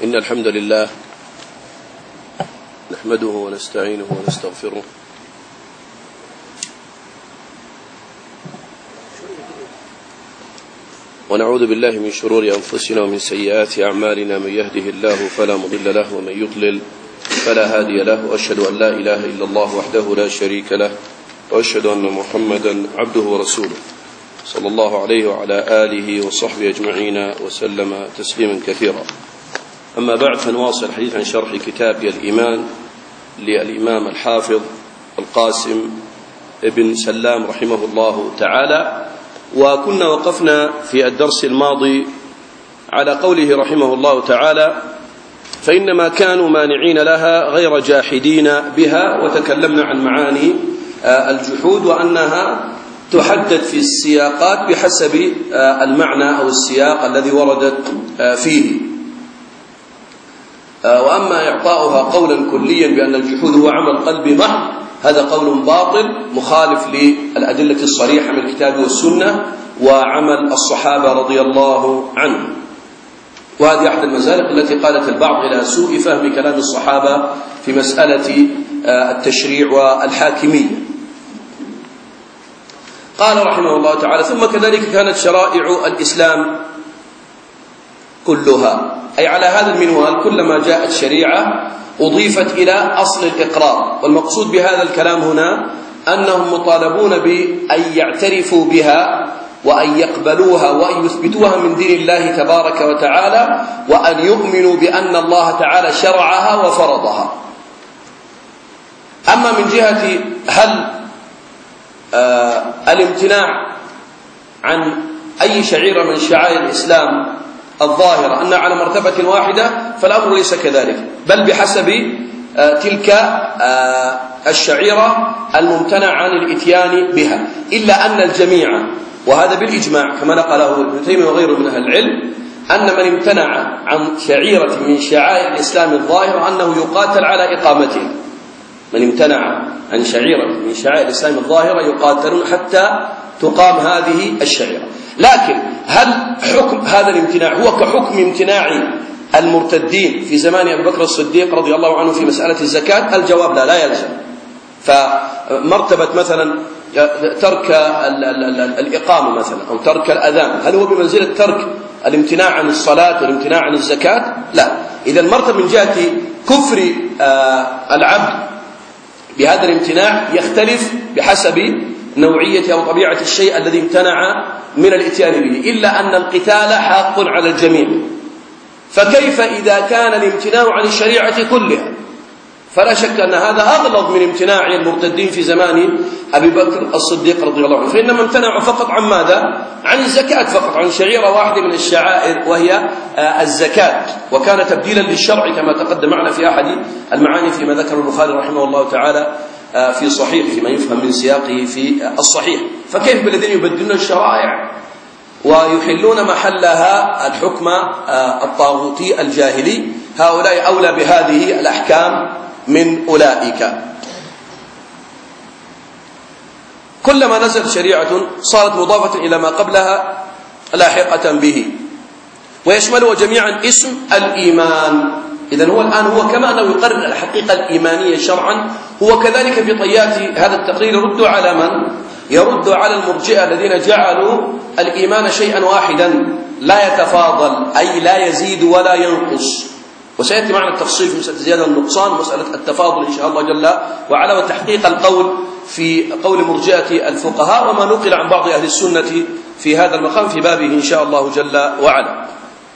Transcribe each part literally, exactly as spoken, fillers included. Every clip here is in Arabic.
إن الحمد لله نحمده ونستعينه ونستغفره ونعوذ بالله من شرور أنفسنا ومن سيئات أعمالنا. من يهده الله فلا مضل له ومن يضلل فلا هادي له، وأشهد أن لا إله إلا الله وحده لا شريك له، وأشهد أن محمدا عبده ورسوله صلى الله عليه وعلى آله وصحبه أجمعين وسلم تسليما كثيرا. أما بعد، فنواصل الحديث عن شرح كتاب الإيمان للإمام الحافظ القاسم ابن سلام رحمه الله تعالى. وكنا وقفنا في الدرس الماضي على قوله رحمه الله تعالى: فإنما كانوا مانعين لها غير جاحدين بها. وتكلمنا عن معاني الجحود وأنها تحدد في السياقات بحسب المعنى أو السياق الذي وردت فيه. وأما إعطاؤها قولا كليا بأن الجحود هو عمل قلبي محض، هذا قول باطل مخالف للأدلة الصريحة من الكتاب والسنة وعمل الصحابة رضي الله عنهم. وهذه أحد المزالق التي قالت البعض إلى سوء فهم كلام الصحابة في مسألة التشريع والحاكمية. قال رحمه الله تعالى: ثم كذلك كانت شرائع الإسلام كلها، أي على هذا المنوال كلما جاءت شريعة أضيفت إلى أصل الإقرار. والمقصود بهذا الكلام هنا أنهم مطالبون بأن يعترفوا بها وأن يقبلوها وأن يثبتوها من دين الله تبارك وتعالى، وأن يؤمنوا بأن الله تعالى شرعها وفرضها. أما من جهة هل آه الامتناع عن أي شعيرة من شعائر الإسلام الظاهرة أنها على مرتبة واحدة، فالأمر ليس كذلك، بل بحسب آه تلك آه الشعيرة الممتنع عن الإتيان بها. إلا أن الجميع، وهذا بالإجماع كما نقله ابن تيمية وغيره من أهل العلم، أن من امتنع عن شعيرة من شعائر الإسلام الظاهرة أنه يقاتل على إقامتها. من امتنع عن شعيرة من شعائر الإسلام الظاهرة يقاتلون حتى تقام هذه الشعيرة. لكن هل حكم هذا الامتناع هو كحكم امتناع المرتدين في زمان أبي بكر الصديق رضي الله عنه في مسألة الزكاة؟ الجواب لا، لا يلزم. فمرتبة مثلا ترك الإقامة مثلا أو ترك الأذان، هل هو بمنزلة ترك الامتناع عن الصلاة والامتناع عن الزكاة؟ لا. إذا المرتبة من جهة كفر العبد بهذا الامتناع يختلف بحسب نوعية أو طبيعة الشيء الذي امتنع من الاتيان به، إلا أن القتال حاق على الجميع. فكيف إذا كان الامتناع عن الشريعة كلها؟ فلا شك أن هذا أغلظ من امتناع المرتدين في زمان أبي بكر الصديق رضي الله عنه. فإنما امتنعوا فقط عن ماذا؟ عن الزكاة فقط، عن شعيرة واحدة من الشعائر وهي الزكاة، وكان تبديلا للشرع كما تقدم معنا في أحد المعاني فيما ذكر البخاري رحمه الله تعالى في صحيح، فيما يفهم من سياقه في الصحيح. فكيف بالذين يبدلون الشرائع ويحلون محلها الحكم الطاغوتي الجاهلي؟ هؤلاء أولى بهذه الأحكام من أولئك. كلما نزلت شريعة صارت مضافة إلى ما قبلها لاحقة به، ويشملها جميعا اسم الإيمان. إذن هو الآن هو كما أنه يقرر الحقيقة الإيمانية شرعا، هو كذلك في طيات هذا التقرير يرد على من؟ يرد على المرجئة الذين جعلوا الإيمان شيئا واحدا لا يتفاضل، أي لا يزيد ولا ينقص. وسيأتي معنا التفصيل في مسألة الزيادة والنقصان ومسألة التفاضل إن شاء الله جل وعلا، وتحقيق القول في قول مرجئة الفقهاء وما نقل عن بعض أهل السنة في هذا المقام في بابه إن شاء الله جل وعلا.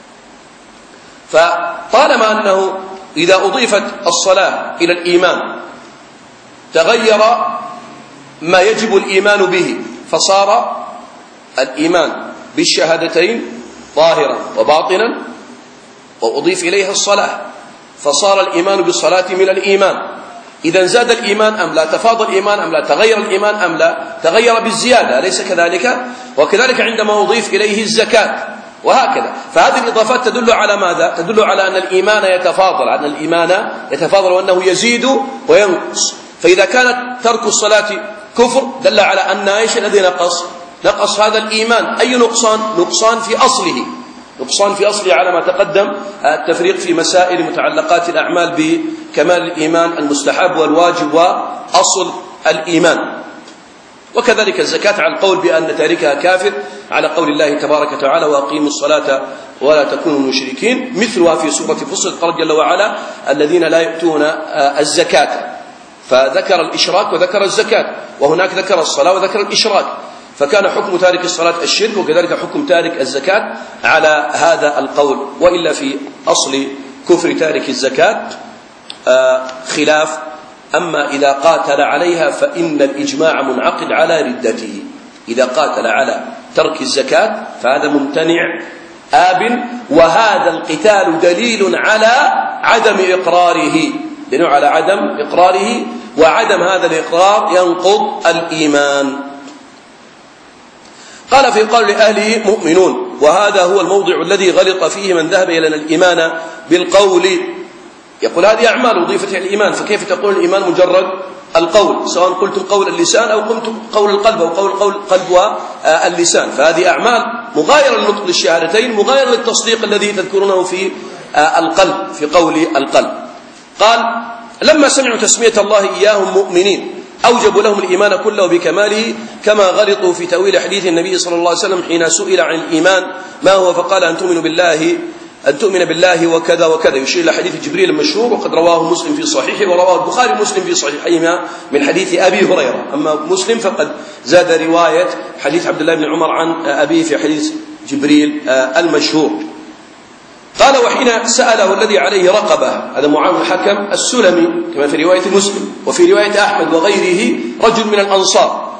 فطالما أنه إذا أضيفت الصلاة إلى الإيمان تغير ما يجب الإيمان به، فصار الإيمان بالشهادتين ظاهرا وباطنا، وأضيف إليها الصلاة فصار الإيمان بالصلاة من الإيمان. إذا زاد الإيمان أم لا؟ تفاضل الإيمان أم لا؟ تغير الإيمان أم لا؟ تغير بالزيادة، أليس كذلك؟ وكذلك عندما أضيف إليه الزكاة وهكذا. فهذه الإضافات تدل على ماذا؟ تدل على أن الإيمان يتفاضل، أن الإيمان يتفاضل وأنه يزيد وينقص. فإذا كانت ترك الصلاة كفر دل على أن ايش الذي نقص؟ نقص هذا الإيمان. أي نقصان؟ نقصان في أصله، نقصان في أصله على ما تقدم، التفريق في مسائل متعلقات الأعمال بكمال الإيمان المستحب والواجب وأصل الإيمان. وكذلك الزكاة على القول بأن تاركها كافر على قول الله تبارك وتعالى وأقيموا الصلاة ولا تكونوا مشركين، مثلها في سورة فصلت قال جل وعلا الذين لا يؤتون الزكاة، فذكر الإشراك وذكر الزكاة، وهناك ذكر الصلاة وذكر الإشراك، فكان حكم تارك الصلاة الشرك، وكذلك حكم تارك الزكاة على هذا القول. وإلا في أصل كفر تارك الزكاة خلاف. أما إذا قاتل عليها فإن الإجماع منعقد على ردته. إذا قاتل على ترك الزكاة فهذا ممتنع آب، وهذا القتال دليل على عدم إقراره، دليل على عدم إقراره، وعدم هذا الإقرار ينقض الإيمان. قال في قول أهله مؤمنون، وهذا هو الموضع الذي غلط فيه من ذهب إلى الإيمان بالقول. يقول هذه أعمال أضيفت إلى الإيمان، فكيف تقول الإيمان مجرد القول، سواء قلتم قول اللسان أو قلتم قول القلب أو قول قول القلب واللسان، فهذه أعمال مغايرة للنطق للشهادتين، مغايرة للتصديق الذي تذكرونه في القلب، في قول القلب. قال لما سمعوا تسمية الله إياهم مؤمنين أوجبوا لهم الإيمان كله بكماله، كما غلطوا في تأويل حديث النبي صلى الله عليه وسلم حين سئل عن الإيمان ما هو فقال أن تؤمن بالله أن تؤمن بالله وكذا وكذا، يشير إلى حديث جبريل المشهور، وقد رواه مسلم في صحيحه ورواه البخاري ومسلم في صحيحهما من حديث أبي هريرة. أما مسلم فقد زاد رواية حديث عبد الله بن عمر عن أبيه في حديث جبريل المشهور. قال وحين سأله الذي عليه رقبة، هذا معاذ الحكم السلمي كما في رواية مسلم، وفي رواية أحمد وغيره رجل من الأنصار،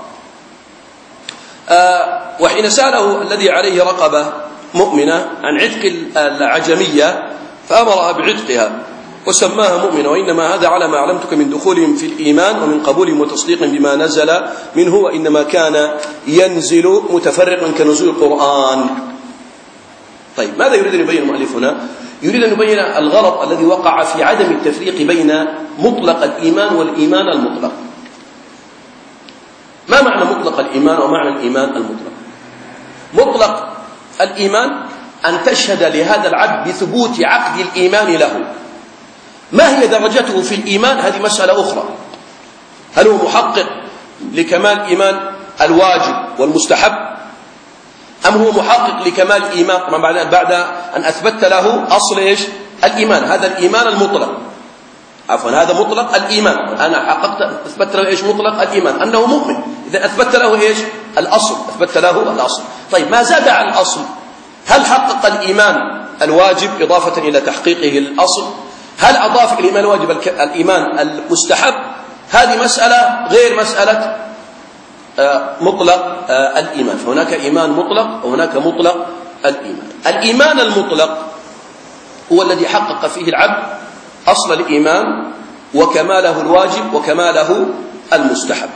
وحين سأله الذي عليه رقبة مؤمنة عن عتق العجمية فأمرها بعتقها وسماها مؤمنة، وإنما هذا على ما علمتك من دخولهم في الإيمان ومن قبولهم وتصديق بما نزل منه، وإنما كان ينزل متفرقا كنزول القرآن. طيب ماذا يريد أن يبين المؤلف هنا؟ يريد أن يبين الغلط الذي وقع في عدم التفريق بين مطلق الإيمان والإيمان المطلق. ما معنى مطلق الإيمان ومعنى الإيمان المطلق؟ مطلق الإيمان أن تشهد لهذا العبد بثبوت عقد الإيمان له. ما هي درجته في الإيمان هذه مسألة أخرى، هل هو محقق لكمال الإيمان الواجب والمستحب، أم هو محقق لكمال الإيمان بعد أن أثبت له أصل إيش؟ الإيمان، هذا الإيمان المطلق، عفوا هذا مطلق الإيمان، أنا حققت أثبت له إيش؟ مطلق الإيمان أنه مؤمن، إذا أثبت له إيش؟ الأصل، أثبت له الأصل. طيب ما زاد عن الأصل، هل حقق الإيمان الواجب إضافة إلى تحقيقه للأصل؟ هل أضاف الإيمان الواجب الإيمان المستحب؟ هذه مسألة غير مسألة مطلق الإيمان، فهناك إيمان مطلق وهناك مطلق الإيمان. الإيمان المطلق هو الذي حقق فيه العبد أصل الإيمان وكماله الواجب وكماله المستحب،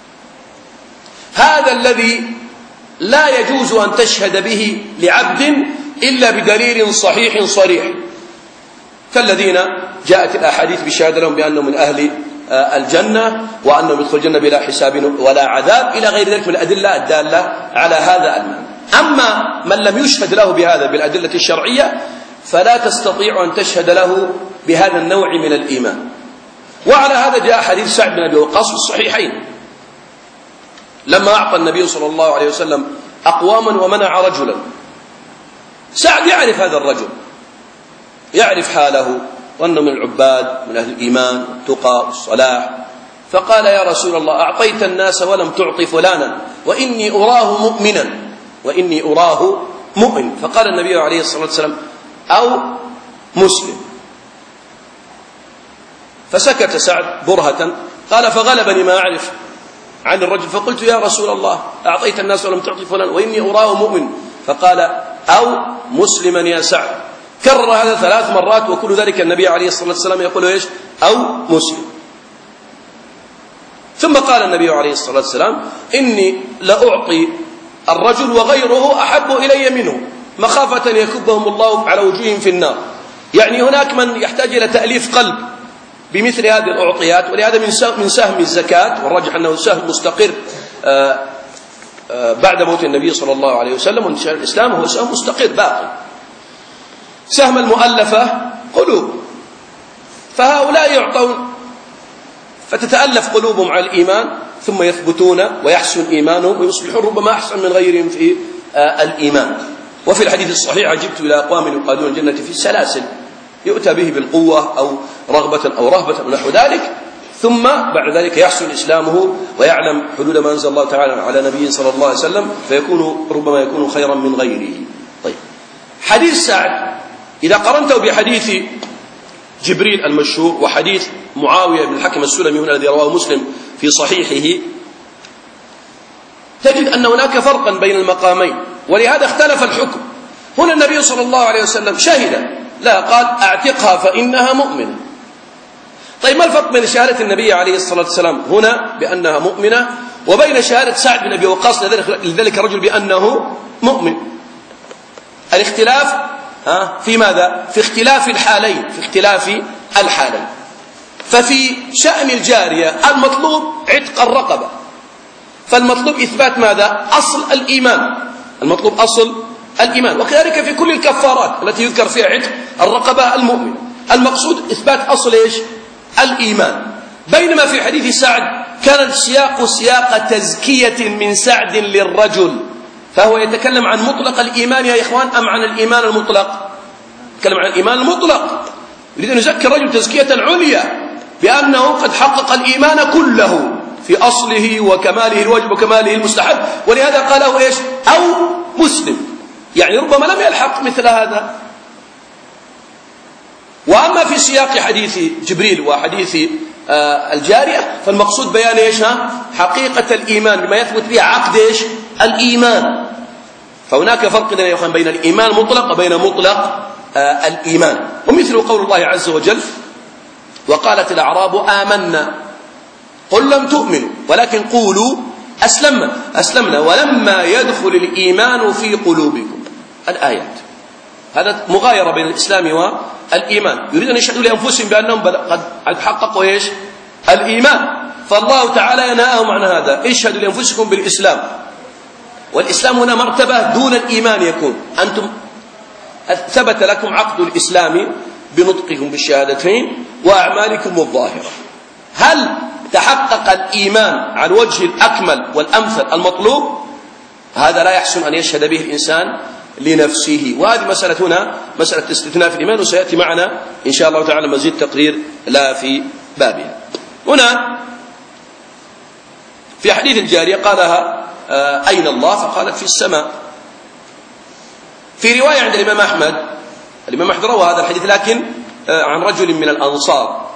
هذا الذي لا يجوز أن تشهد به لعبد إلا بدليل صحيح صريح، كالذين جاءت الأحاديث بشهادة لهم بأنهم من أهل الجنة وأنهم يدخلون الجنة بلا حساب ولا عذاب إلى غير ذلك من الأدلة الدالة على هذا المعنى. أما من لم يشهد له بهذا بالأدلة الشرعية فلا تستطيع أن تشهد له بهذا النوع من الإيمان. وعلى هذا جاء حديث سعد بن أبي وقاص في الصحيحين لما أعطى النبي صلى الله عليه وسلم أقواما ومنع رجلا، سعد يعرف هذا الرجل، يعرف حاله وأنه من العباد من أهل الإيمان والتقى والصلاح، فقال يا رسول الله أعطيت الناس ولم تعطي فلانا وإني أراه مؤمنا وإني أراه مؤمن، فقال النبي عليه الصلاة والسلام أو مسلم، فسكت سعد برهة. قال فغلبني ما أعرف عن الرجل، فقلت يا رسول الله أعطيت الناس ولم تعطي فلان وإني أراه مؤمن، فقال أو مسلما يا سعد. كرر هذا ثلاث مرات وكل ذلك النبي عليه الصلاة والسلام يقول إيش؟ أو مسلم. ثم قال النبي عليه الصلاة والسلام إني لأعطي الرجل وغيره أحب إلي منه مخافة يكبهم الله على وجوههم في النار. يعني هناك من يحتاج إلى تأليف قلب بمثل هذه الأعطيات، ولهذا من سهم الزكاة، والراجح أنه سهم مستقر بعد موت النبي صلى الله عليه وسلم، وانتشار الإسلام هو سهم مستقر باقي. سهم المؤلفة قلوب، فهؤلاء يعطون فتتألف قلوبهم على الإيمان ثم يثبتون ويحسن إيمانهم ويصبحون ربما أحسن من غيرهم في الإيمان. وفي الحديث الصحيح عجبت إلى أقوام يقادون الجنة في السلاسل، يؤتى به بالقوة أو رغبة أو رهبة أو نحو ذلك، ثم بعد ذلك يحسن إسلامه ويعلم حدود ما أنزل الله تعالى على نبيه صلى الله عليه وسلم فيكون ربما يكون خيرا من غيره. طيب، حديث سعد إذا قرنته بحديث جبريل المشهور وحديث معاوية بن الحكم السلمي هنا الذي رواه مسلم في صحيحه، تجد أن هناك فرقا بين المقامين، ولهذا اختلف الحكم. هنا النبي صلى الله عليه وسلم شهد لا، قال اعتقها فإنها مؤمنة. طيب، ما الفرق بين شهادة النبي عليه الصلاة والسلام هنا بأنها مؤمنة وبين شهادة سعد بن أبي وقاص لذلك الرجل بأنه مؤمن؟ الاختلاف في ماذا؟ في اختلاف الحالين، في اختلاف الحالين. ففي شأن الجارية المطلوب عتق الرقبة، فالمطلوب إثبات ماذا؟ أصل الإيمان، المطلوب أصل الإيمان. وكذلك في كل الكفارات التي يذكر فيها عتق الرقبة المؤمن، المقصود إثبات أصل إيش؟ الإيمان. بينما في حديث سعد كان السياق سياق تزكية من سعد للرجل، فهو يتكلم عن مطلق الإيمان يا إخوان أم عن الإيمان المطلق؟ يتكلم عن الإيمان المطلق، يريد أن يزكي الرجل تزكية عليا بأنه قد حقق الإيمان كله في أصله وكماله الواجب وكماله المستحب، ولهذا قاله إيش؟ أو مسلم، يعني ربما لم يلحق مثل هذا. وأما في سياق حديث جبريل وحديث الجارية فالمقصود بيان إيش؟ حقيقة الإيمان بما يثبت به عقد إيش؟ الإيمان. فهناك فرق بين الإيمان المطلق وبين مطلق الإيمان. ومثل قول الله عز وجل وقالت الأعراب آمنا قل لم تؤمنوا ولكن قولوا أسلمنا أسلمنا ولما يدخل الإيمان في قلوبكم، الآيات. هذا مغايرة بين الإسلام والإيمان، يريد أن يشهدوا لأنفسهم بأنهم قد حققوا إيش؟ الإيمان، فالله تعالى ينهاهم عن هذا، اشهدوا لأنفسكم بالإسلام. والإسلام هنا مرتبة دون الإيمان يكون، أنتم ثبت لكم عقد الإسلام بنطقكم بالشهادتين وأعمالكم الظاهرة. هل تحقق الإيمان على الوجه الأكمل والأمثل المطلوب؟ هذا لا يحسن أن يشهد به الإنسان لنفسه. وهذه مسألة هنا مسألة استثناء في الإيمان، وسيأتي معنا إن شاء الله تعالى مزيد تقرير لا في بابها. هنا في حديث الجارية قالها أين الله؟ فقالت في السماء. في رواية عند الإمام أحمد، الإمام أحمد روى هذا الحديث لكن عن رجل من الأنصار،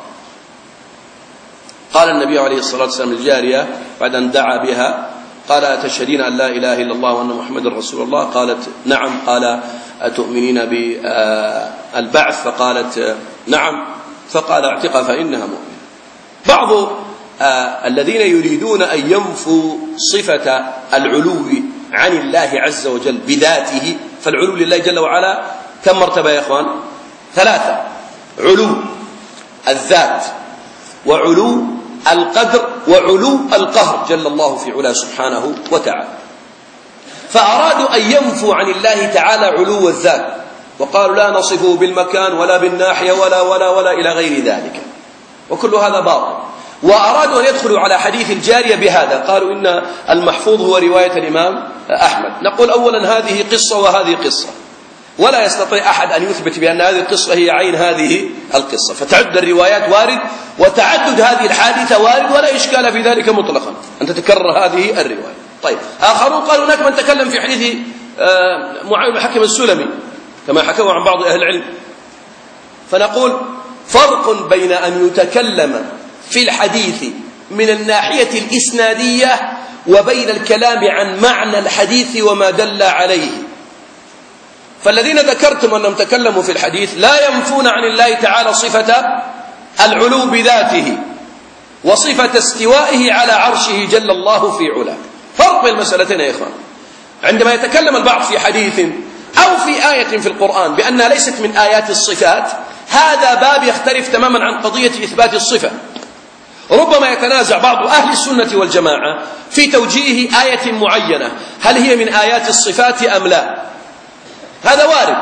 قال النبي عليه الصلاة والسلام للجارية بعد أن دعا بها قال أتشهدين أن لا إله إلا الله وأن محمد رسول الله؟ قالت نعم. قال أتؤمنين بالبعث؟ فقالت نعم. فقال اعتقها فإنها مؤمنة. بعض الذين يريدون أن ينفوا صفة العلو عن الله عز وجل بذاته، فالعلو لله جل وعلا كم مرتبة يا إخوان؟ ثلاثة: علو الذات وعلو القدر وعلو القهر جل الله في علاه سبحانه وتعالى. فأرادوا أن ينفوا عن الله تعالى علو الذات وقالوا لا نصفه بالمكان ولا بالناحية ولا ولا ولا إلى غير ذلك، وكل هذا باطل. وأرادوا أن يدخلوا على حديث الجارية بهذا، قالوا إن المحفوظ هو رواية الإمام أحمد. نقول أولا هذه قصة وهذه قصة، ولا يستطيع أحد أن يثبت بأن هذه القصة هي عين هذه القصة، فتعد الروايات وارد وتعدد هذه الحادثة وارد، ولا إشكال في ذلك مطلقا أن تتكرر هذه الرواية. طيب، آخرون قالوا هناك من تكلم في حديث معاوية بن الحكم السلمي كما حكوا عن بعض أهل العلم. فنقول فرق بين أن يتكلم في الحديث من الناحية الإسنادية وبين الكلام عن معنى الحديث وما دل عليه. فالذين ذكرتم أنهم تكلموا في الحديث لا ينفون عن الله تعالى صفة العلو بذاته وصفة استوائه على عرشه جل الله في علاه. فرق بين المسألتين يا إخوان. عندما يتكلم البعض في حديث أو في آية في القرآن بأنها ليست من آيات الصفات، هذا باب يختلف تماما عن قضية إثبات الصفة. ربما يتنازع بعض أهل السنة والجماعة في توجيه آية معينة هل هي من آيات الصفات أم لا، هذا وارد.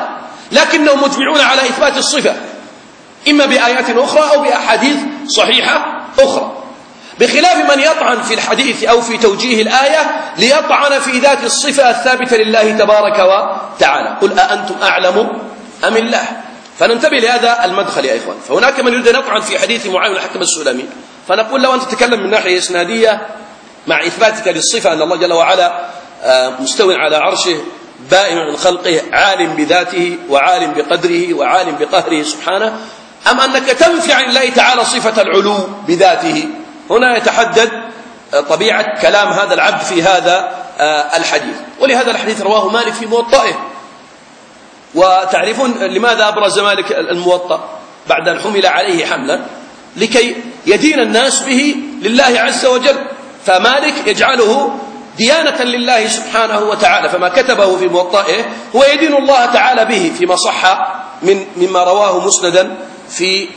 لكنهم مجمعون على إثبات الصفة إما بآيات أخرى أو بأحاديث صحيحة أخرى، بخلاف من يطعن في الحديث أو في توجيه الآية ليطعن في ذات الصفة الثابتة لله تبارك وتعالى. قل أأنتم أعلم أم الله؟ فننتبه لهذا المدخل يا إخوان. فهناك من يريد أن يطعن في حديث معاوية بن الحكم السلمي، فنقول له أنت تتكلم من ناحية إسنادية مع إثباتك للصفة أن الله جل وعلا مستوٍ على عرشه بائن عن خلقه عالم بذاته وعالم بقدره وعالم بقهره سبحانه، أم أنك تنفي عن الله تعالى صفة العلو بذاته؟ هنا يتحدد طبيعة كلام هذا العبد في هذا الحديث. ولهذا الحديث رواه مالك في موطئه. وتعرفون لماذا أبرز مالك الموطأ بعد أن حمل عليه حملا؟ لكي يدين الناس به لله عز وجل، فمالك يجعله ديانة لله سبحانه وتعالى، فما كتبه في موطئه هو يدين الله تعالى به فيما صح من مما رواه مسندا في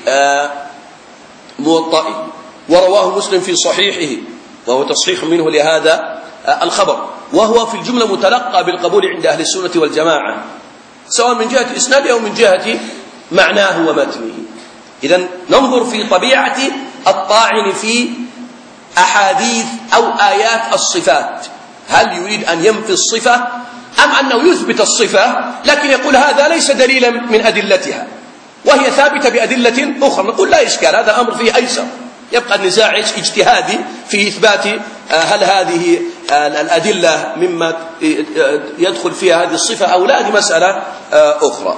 موطئه، ورواه مسلم في صحيحه وهو تصحيح منه لهذا الخبر، وهو في الجملة متلقى بالقبول عند أهل السنة والجماعة سواء من جهة إسناده أو من جهة معناه ومتنه. إذن ننظر في طبيعة الطاعن في أحاديث أو آيات الصفات، هل يريد أن ينفي الصفة أم أنه يثبت الصفة لكن يقول هذا ليس دليلا من أدلتها وهي ثابتة بأدلة أخرى؟ نقول لا إشكال، هذا أمر فيه أيسر، يبقى النزاع اجتهادي في إثبات هل هذه الأدلة مما يدخل فيها هذه الصفة أو لا، هذه مسألة أخرى.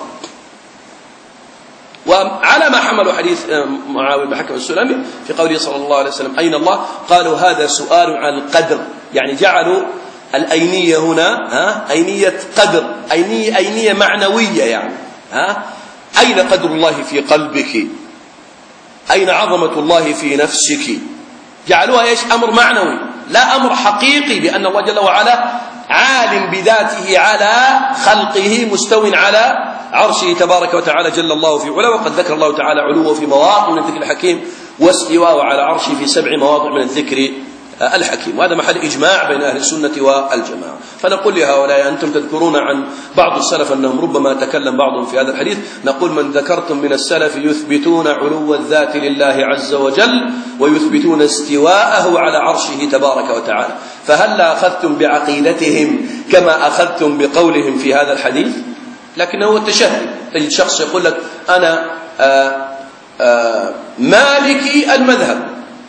وعلى ما حملوا حديث معاوية بن الحكم السلمي في قوله صلى الله عليه وسلم أين الله؟ قالوا هذا سؤال عن القدر، يعني جعلوا الأينية هنا ها أينية قدر، أينية, أينية معنوية، يعني ها أين قدر الله في قلبك؟ أين عظمة الله في نفسك؟ جعلوها إيش؟ أمر معنوي لا أمر حقيقي، بأن الله جل وعلا عالم بذاته على خلقه مستو على عرشه تبارك وتعالى جل الله في علاه. وقد ذكر الله تعالى علوه في مواضع من الذكر الحكيم واستواءه على عرشه في سبع مواضع من الذكر الحكيم، وهذا محل إجماع بين أهل السنة والجماعة. فنقول لهؤلاء أنتم تذكرون عن بعض السلف أنهم ربما تكلم بعضهم في هذا الحديث، نقول من ذكرتم من السلف يثبتون علو الذات لله عز وجل ويثبتون استواءه على عرشه تبارك وتعالى، فهل أخذتم بعقيدتهم كما أخذتم بقولهم في هذا الحديث؟ لكنه هو التشهي، تجد شخص يقول لك أنا آآ آآ مالكي المذهب،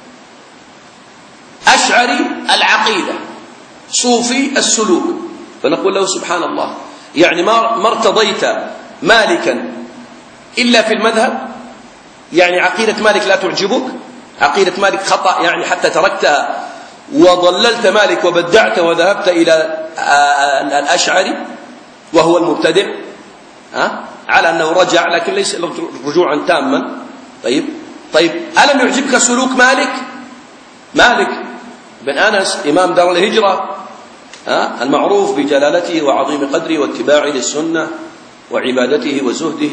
أشعري العقيدة، صوفي السلوك، فنقول له سبحان الله، يعني ما ارتضيت مالكا إلا في المذهب؟ يعني عقيدة مالك لا تعجبك؟ عقيدة مالك خطأ يعني حتى تركتها وضللت مالك وبدعت وذهبت إلى الأشعري وهو المبتدع، ها؟ على أنه رجع لكن ليس رجوعا تاما. طيب طيب ألم يعجبك سلوك مالك؟ مالك بن أنس إمام دار الهجرة ها؟ المعروف بجلالته وعظيم قدره واتباعه للسنة وعبادته وزهده،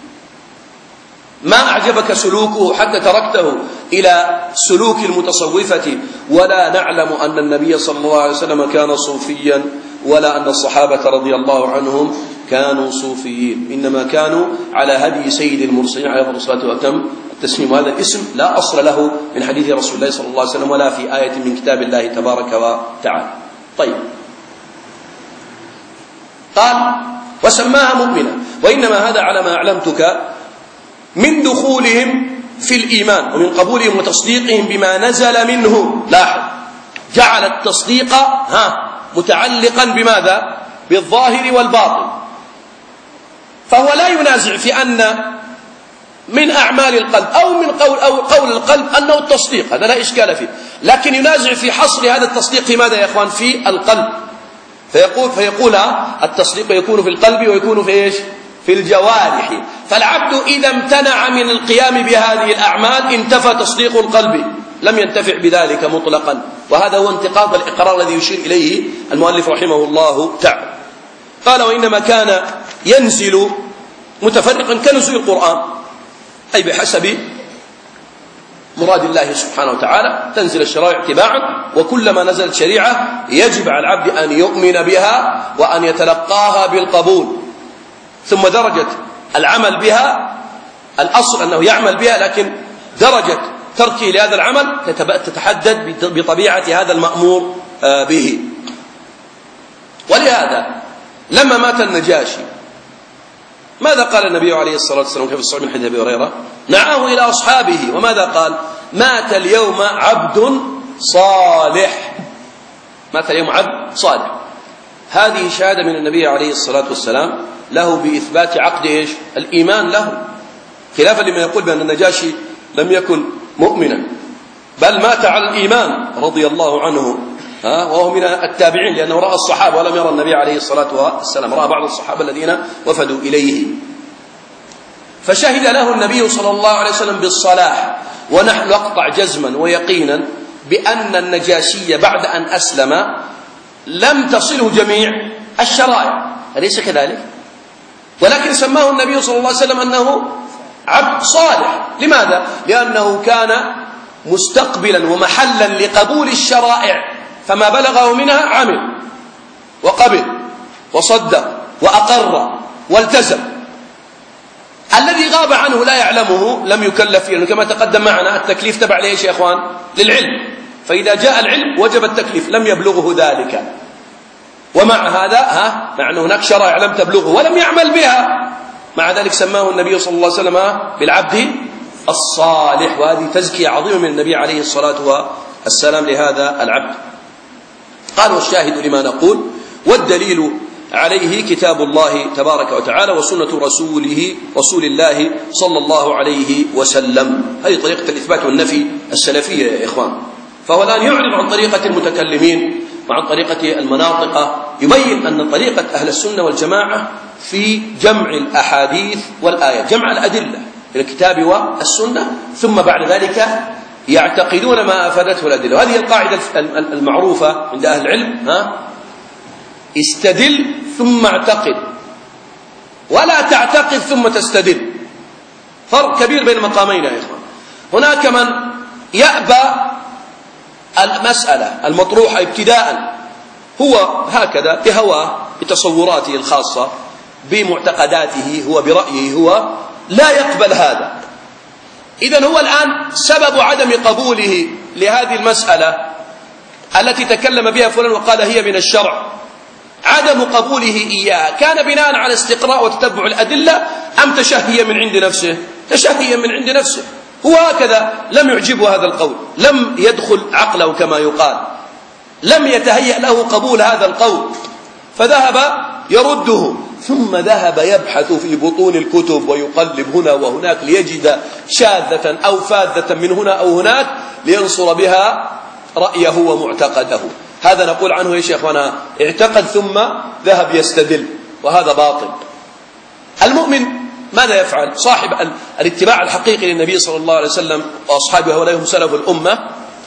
ما أعجبك سلوكه حتى تركته إلى سلوك المتصوفة؟ ولا نعلم أن النبي صلى الله عليه وسلم كان صوفيا ولا أن الصحابة رضي الله عنهم كانوا صوفيين، إنما كانوا على هدي سيد المرسلين عليه الصلاة والسلام التسليم. هذا الاسم لا أصل له من حديث رسول الله صلى الله عليه وسلم ولا في آية من كتاب الله تبارك وتعالى. طيب قال وسماها مؤمنة، وإنما هذا على ما أعلمتك من دخولهم في الإيمان ومن قبولهم وتصديقهم بما نزل منه. لاحظ جعل التصديق ها متعلقا بماذا؟ بالظاهر والباطن، فهو لا ينازع في أن من أعمال القلب أو من قول أو قول القلب أنه التصديق، هذا لا إشكال فيه، لكن ينازع في حصر هذا التصديق في ماذا يا إخوان؟ في القلب، فيقول فيقول التصديق يكون في القلب ويكون في إيش؟ في الجوارح. فالعبد إذا امتنع من القيام بهذه الأعمال انتفى تصديق القلب، لم ينتفع بذلك مطلقا، وهذا هو انتقاض الإقرار الذي يشير إليه المؤلف رحمه الله تعالى. قال وإنما كان ينزل متفرقا كنزول القرآن، أي بحسب مراد الله سبحانه وتعالى تنزل الشرائع اتباعا، وكلما نزلت شريعة يجب على العبد أن يؤمن بها وأن يتلقاها بالقبول. ثم درجة العمل بها، الأصل أنه يعمل بها، لكن درجة تركه لهذا العمل تتحدد بطبيعة هذا المأمور به. ولهذا لما مات النجاشي ماذا قال النبي عليه الصلاة والسلام في الصحيح من حديث أبي هريرة؟ نعاه إلى أصحابه وماذا قال؟ مات اليوم عبد صالح، مات اليوم عبد صالح. هذه شهادة من النبي عليه الصلاة والسلام له بإثبات عقد إيش؟ الإيمان له، خلافا لمن يقول بأن النجاشي لم يكن مؤمنا بل مات على الإيمان رضي الله عنه، ها، وهو من التابعين لأنه رأى الصحابة ولم يرى النبي عليه الصلاة والسلام، رأى بعض الصحابة الذين وفدوا إليه، فشهد له النبي صلى الله عليه وسلم بالصلاح. ونحن نقطع جزما ويقينا بأن النجاشي بعد أن أسلم لم تصله جميع الشرائع، أليس كذلك؟ ولكن سماه النبي صلى الله عليه وسلم أنه عبد صالح. لماذا؟ لأنه كان مستقبلا ومحلا لقبول الشرائع، فما بلغه منها عمل وقبل وصدق وأقر والتزم. الذي غاب عنه لا يعلمه لم يكلف فيه، كما تقدم معنا التكليف تبع ليش يا إخوان؟ للعلم، فإذا جاء العلم وجب التكليف، لم يبلغه ذلك. ومع هذا ها مع أن هناك شرائع لم تبلغه ولم يعمل بها، مع ذلك سماه النبي صلى الله عليه وسلم بالعبد الصالح، وهذه تزكية عظيمة من النبي عليه الصلاة والسلام لهذا العبد. قال والشاهد لما نقول والدليل عليه كتاب الله تبارك وتعالى وسنة رسوله رسول الله صلى الله عليه وسلم. هذه طريقة الإثبات والنفي السلفية يا إخوان. فهو الآن يعرض عن طريقة المتكلمين وعن طريقة المناطق، يبين أن طريقة أهل السنة والجماعة في جمع الأحاديث والآيات، جمع الأدلة إلى الكتاب والسنة، ثم بعد ذلك يعتقدون ما أفادته الأدلة. وهذه القاعدة المعروفة عند أهل العلم، ها استدل ثم اعتقد، ولا تعتقد ثم تستدل. فرق كبير بين المقامين يا إخوان. هناك من يأبى المسألة المطروحة ابتداء، هو هكذا بهواه بتصوراته الخاصة بمعتقداته، هو برأيه، هو لا يقبل هذا. إذن هو الآن سبب عدم قبوله لهذه المسألة التي تكلم بها فلان وقال هي من الشرع، عدم قبوله إياها كان بناء على استقراء وتتبع الأدلة أم تشهيا من عند نفسه؟ تشهيا من عند نفسه. هو هكذا لم يعجبه هذا القول، لم يدخل عقله كما يقال، لم يتهيأ له قبول هذا القول، فذهب يرده، ثم ذهب يبحث في بطون الكتب ويقلب هنا وهناك ليجد شاذة أو فاذة من هنا أو هناك لينصر بها رأيه ومعتقده. هذا نقول عنه يا شيخنا اعتقد ثم ذهب يستدل، وهذا باطل. المؤمن ماذا يفعل؟ صاحب الاتباع الحقيقي للنبي صلى الله عليه وسلم وأصحابه هؤلاء هم سلف الأمة،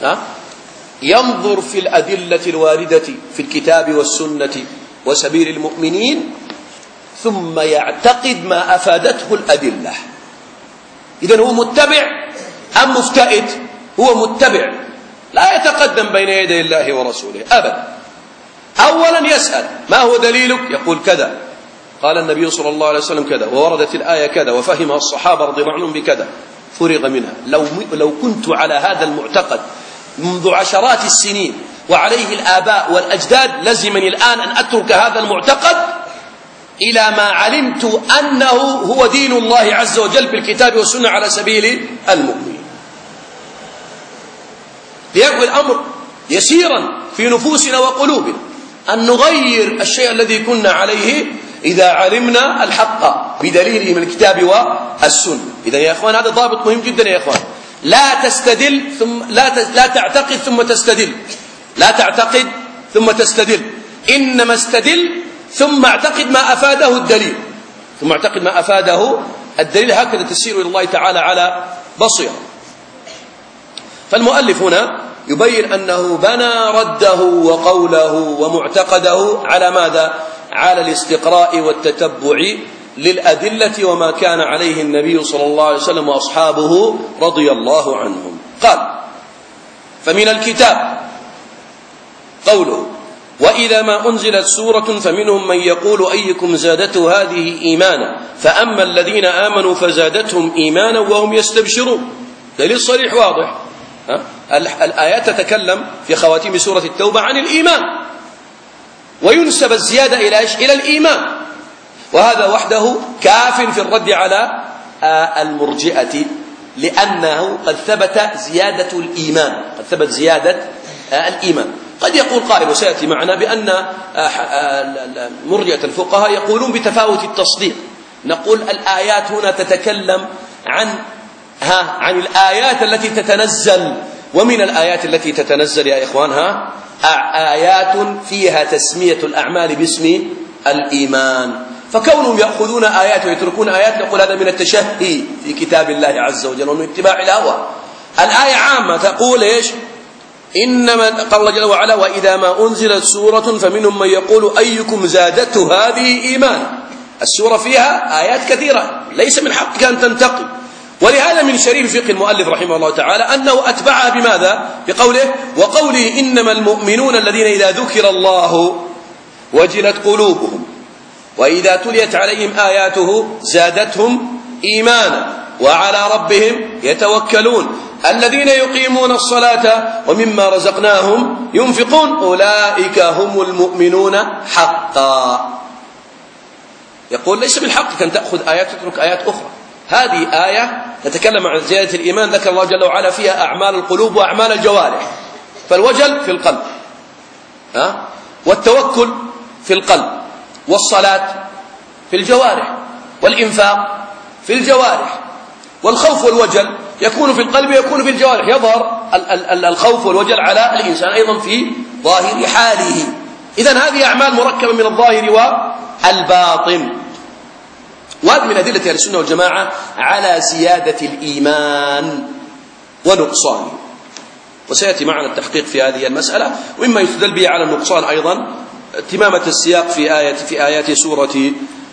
ينظر في الأدلة الواردة في الكتاب والسنة وسبيل المؤمنين، ثم يعتقد ما أفادته الأدلة. إذن هو متبع أم مفتئت؟ هو متبع، لا يتقدم بين يدي الله ورسوله أبدا. أولا يسأل ما هو دليلك؟ يقول كذا، قال النبي صلى الله عليه وسلم كذا، ووردت الآية كذا، وفهمها الصحابة رضي الله عنهم بكذا، فرغ منها. لو, لو كنت على هذا المعتقد منذ عشرات السنين وعليه الآباء والأجداد لزمني الآن أن أترك هذا المعتقد إلى ما علمت أنه هو دين الله عز وجل بالكتاب والسنة على سبيل المؤمنين. ليكن الأمر يسيرا في نفوسنا وقلوبنا أن نغير الشيء الذي كنا عليه إذا علمنا الحق بدليله من الكتاب والسنة. إذا يا أخوان هذا ضابط مهم جدا يا أخوان، لا تستدل ثم لا لا تعتقد ثم تستدل، لا تعتقد ثم تستدل، إنما استدل ثم اعتقد ما أفاده الدليل، ثم اعتقد ما أفاده الدليل. هكذا تسير إلى الله تعالى على بصيرة. فالمؤلف هنا يبين أنه بنى رده وقوله ومعتقده على ماذا؟ على الاستقراء والتتبع للأدلة وما كان عليه النبي صلى الله عليه وسلم وأصحابه رضي الله عنهم. قال فمن الكتاب قوله وإذا ما أنزلت سورة فمنهم من يقول أيكم زادته هذه إيمانا فأما الذين آمنوا فزادتهم إيمانا وهم يستبشرون. دليل صريح واضح. الآيات تتكلم في خواتيم سورة التوبة عن الإيمان، وينسب الزيادة إلى إيش؟ إلى الإيمان، وهذا وحده كاف في الرد على المرجئة، لأنه قد ثبت زيادة الإيمان، قد ثبت زيادة الإيمان. قد يقول قائل وسيأتي معنا بأن مرجئة الفقهاء يقولون بتفاوت التصديق. نقول الآيات هنا تتكلم عن ها عن الآيات التي تتنزل، ومن الآيات التي تتنزل يا إخوانها آيات فيها تسمية الأعمال باسم الإيمان، فكونهم يأخذون آيات ويتركون آيات نقول هذا من التشهي في كتاب الله عز وجل ومن اتباع الهوى. الآية عامة تقول إيش؟ إنما قال الله جل وعلا وإذا ما أنزلت سورة فمنهم من يقول أيكم زادته هذه إيمان. السورة فيها آيات كثيرة ليس من حقك أن تنتقي، ولهذا من شريف فقه المؤلف رحمه الله تعالى أنه أتبعها بماذا؟ بقوله وقوله إنما المؤمنون الذين إذا ذكر الله وجلت قلوبهم وإذا تليت عليهم آياته زادتهم إيمانا وعلى ربهم يتوكلون الذين يقيمون الصلاة ومما رزقناهم ينفقون أولئك هم المؤمنون حقا. يقول ليس من حقك أن تأخذ آيات وتترك آيات أخرى. هذه آية تتكلم عن زيادة الإيمان، ذكر الله جل وعلا فيها أعمال القلوب وأعمال الجوارح، فالوجل في القلب ها؟ والتوكل في القلب، والصلاة في الجوارح، والإنفاق في الجوارح، والخوف والوجل يكون في القلب ويكون في الجوارح. يظهر الخوف والوجل على الإنسان أيضا في ظاهر حاله. إذن هذه أعمال مركبة من الظاهر والباطن، وهذا من أدلة أهل السنة والجماعة على زيادة الإيمان ونقصانه، وسيأتي معنا التحقيق في هذه المسألة. ومما يستدل به على النقصان أيضا تمامة السياق في آية في آيات سورة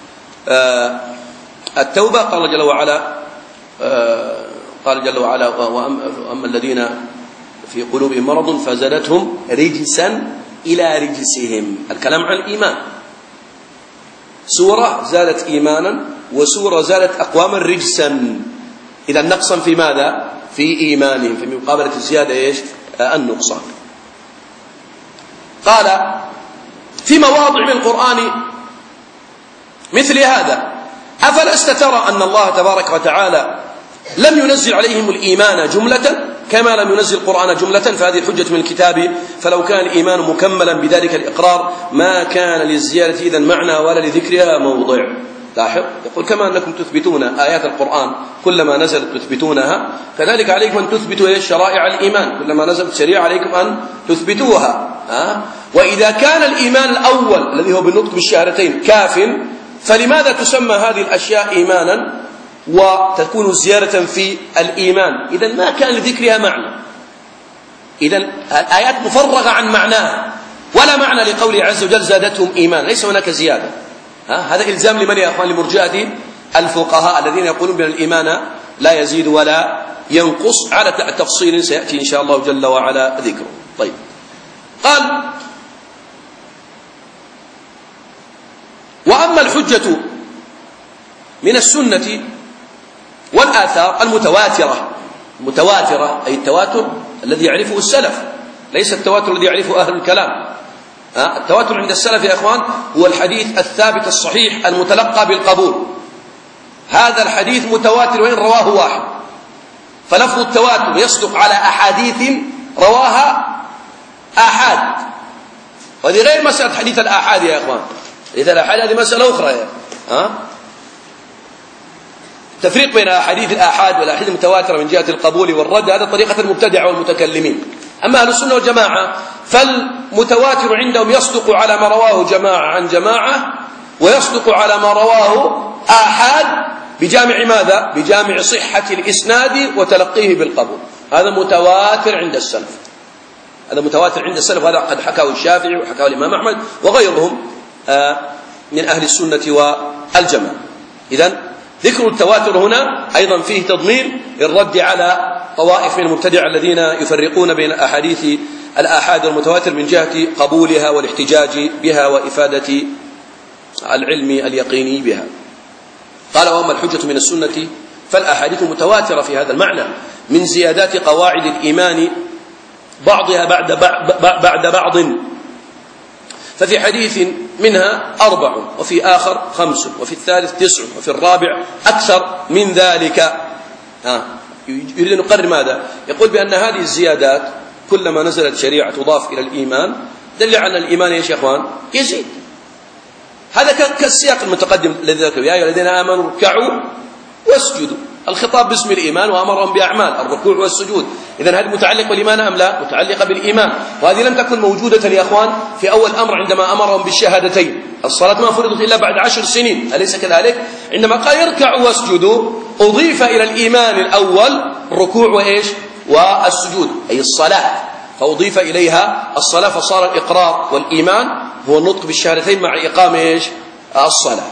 التوبة. قال جل وعلا قال جل وعلا وأما الذين في قلوبهم مرض فزادتهم رجسا إلى رجسهم. الكلام عن الإيمان، سورة زادت إيمانا وسورة زادت أقواما رجسا، إذا نقصا في ماذا؟ في إيمانهم، في مقابلة الزيادة إيش؟ النقصان. قال في مواضع من القرآن مثل هذا أفلست ترى أن الله تبارك وتعالى لم ينزل عليهم الإيمان جملة كما لم ينزل القرآن جملة، فهذه الحجة من الكتاب، فلو كان الإيمان مكملا بذلك الإقرار ما كان للزيادة إذن معنى ولا لذكرها موضع. لاحظ يقول كما أنكم تثبتون آيات القرآن كلما نزلت تثبتونها، كذلك عليكم أن تثبتوا شرائع الإيمان كلما نزلت شريعة عليكم أن تثبتوها. ها؟ وإذا كان الإيمان الأول الذي هو بالنطق بالشهادتين كاف، فلماذا تسمى هذه الأشياء إيمانا وتكون زيادة في الإيمان؟ إذن ما كان لذكرها معنى، إذن الآيات مفرغة عن معناها، ولا معنى لقوله عز وجل زادتهم إيمان، ليس هناك زيادة. ها؟ هذا إلزام لمن يا أخوان؟ لمرجئة الفقهاء الذين يقولون بأن الإيمان لا يزيد ولا ينقص، على تفصيل سيأتي إن شاء الله جل وعلا ذكره. طيب، قال وأما الحجة من السنة والآثار المتواترة، متواترة أي التواتر الذي يعرفه السلف، ليس التواتر الذي يعرفه أهل الكلام. التواتر عند السلف يا أخوان هو الحديث الثابت الصحيح المتلقى بالقبول. هذا الحديث متواتر وإن رواه واحد، فلفظ التواتر يصدق على أحاديث رواها آحاد، وهذه غير مسألة حديث الآحاد يا أخوان. إذا الآحاد هذه مسألة أخرى يا. ها؟ تفريق بين أحاديث الآحاد والأحاديث المتواترة من جهة القبول والرد هذا طريقة المبتدعة والمتكلمين. أما أهل السنة والجماعة فالمتواتر عندهم يصدق على ما رواه جماعة عن جماعة، ويصدق على ما رواه آحاد بجامع ماذا؟ بجامع صحة الإسناد وتلقيه بالقبول. هذا متواتر عند السلف، هذا متواتر عند السلف، وهذا قد حكاه الشافعي وحكاه الإمام أحمد وغيرهم من أهل السنة والجماعة. إذن ذكر التواتر هنا أيضا فيه تضمين الرد على طوائف من المبتدع الذين يفرقون بين أحاديث الآحاد والمتواتر من جهة قبولها والاحتجاج بها وإفادة العلم اليقيني بها. قال: وأما الحجة من السنة فالأحاديث متواترة في هذا المعنى من زيادات قواعد الإيمان بعضها بعد بعد بعض، ففي حديث منها أربع، وفي آخر خمس، وفي الثالث تسع، وفي الرابع أكثر من ذلك. ها يريد أن يقرر ماذا؟ يقول بأن هذه الزيادات كلما نزلت شريعة تضاف إلى الإيمان دل على الإيمان يا شيخوان يزيد. هذا كالسياق المتقدم الذي ذكر: يا أيها الذين آمنوا اركعوا واسجدوا، الخطاب باسم الإيمان وأمرهم بأعمال الركوع والسجود. إذن هذه متعلقة بالإيمان أم لا؟ متعلقة بالإيمان، وهذه لم تكن موجودة يا أخوان في أول أمر عندما أمرهم بالشهادتين. الصلاة ما فرضت إلا بعد عشر سنين، أليس كذلك؟ عندما قال اركعوا واسجدوا أضيف إلى الإيمان الأول الركوع وإيش؟ والسجود، أي الصلاة، فأضيف إليها الصلاة، فصار الإقرار والإيمان هو النطق بالشهادتين مع إقام إيش؟ الصلاة.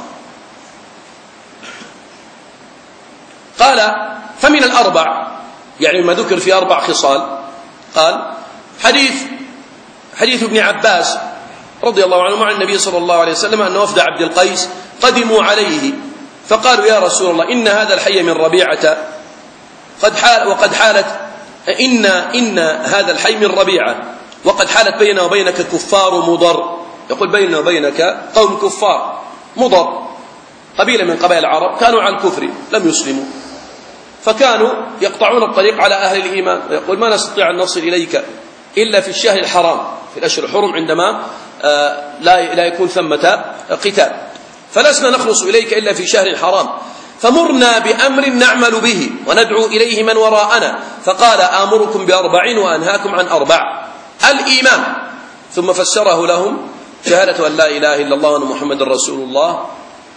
قال: فمن الأربع، يعني ما ذكر في أربع خصال، قال: حديث حديث ابن عباس رضي الله عنه مع النبي صلى الله عليه وسلم أن وفد عبد القيس قدموا عليه فقالوا: يا رسول الله، إن هذا الحي من ربيعة قد حال وقد حالت إن إن هذا الحي من ربيعة وقد حالت بيننا وبينك كفار مضر. يقول: بيننا وبينك قوم كفار مضر، قبيلة من قبائل العرب كانوا على الكفر لم يسلموا، فكانوا يقطعون الطريق على أهل الإيمان، ويقول: ما نستطيع أن نصل إليك إلا في الشهر الحرام، في الأشهر الحرم، عندما لا لا يكون ثمة قتال، فلسنا نخلص إليك إلا في شهر الحرام، فمرنا بأمر نعمل به وندعو إليه من وراءنا. فقال: آمركم بأربع وأنهاكم عن أربع: الإيمان، ثم فسره لهم: شهادة أن لا إله إلا الله وأن محمد رسول الله،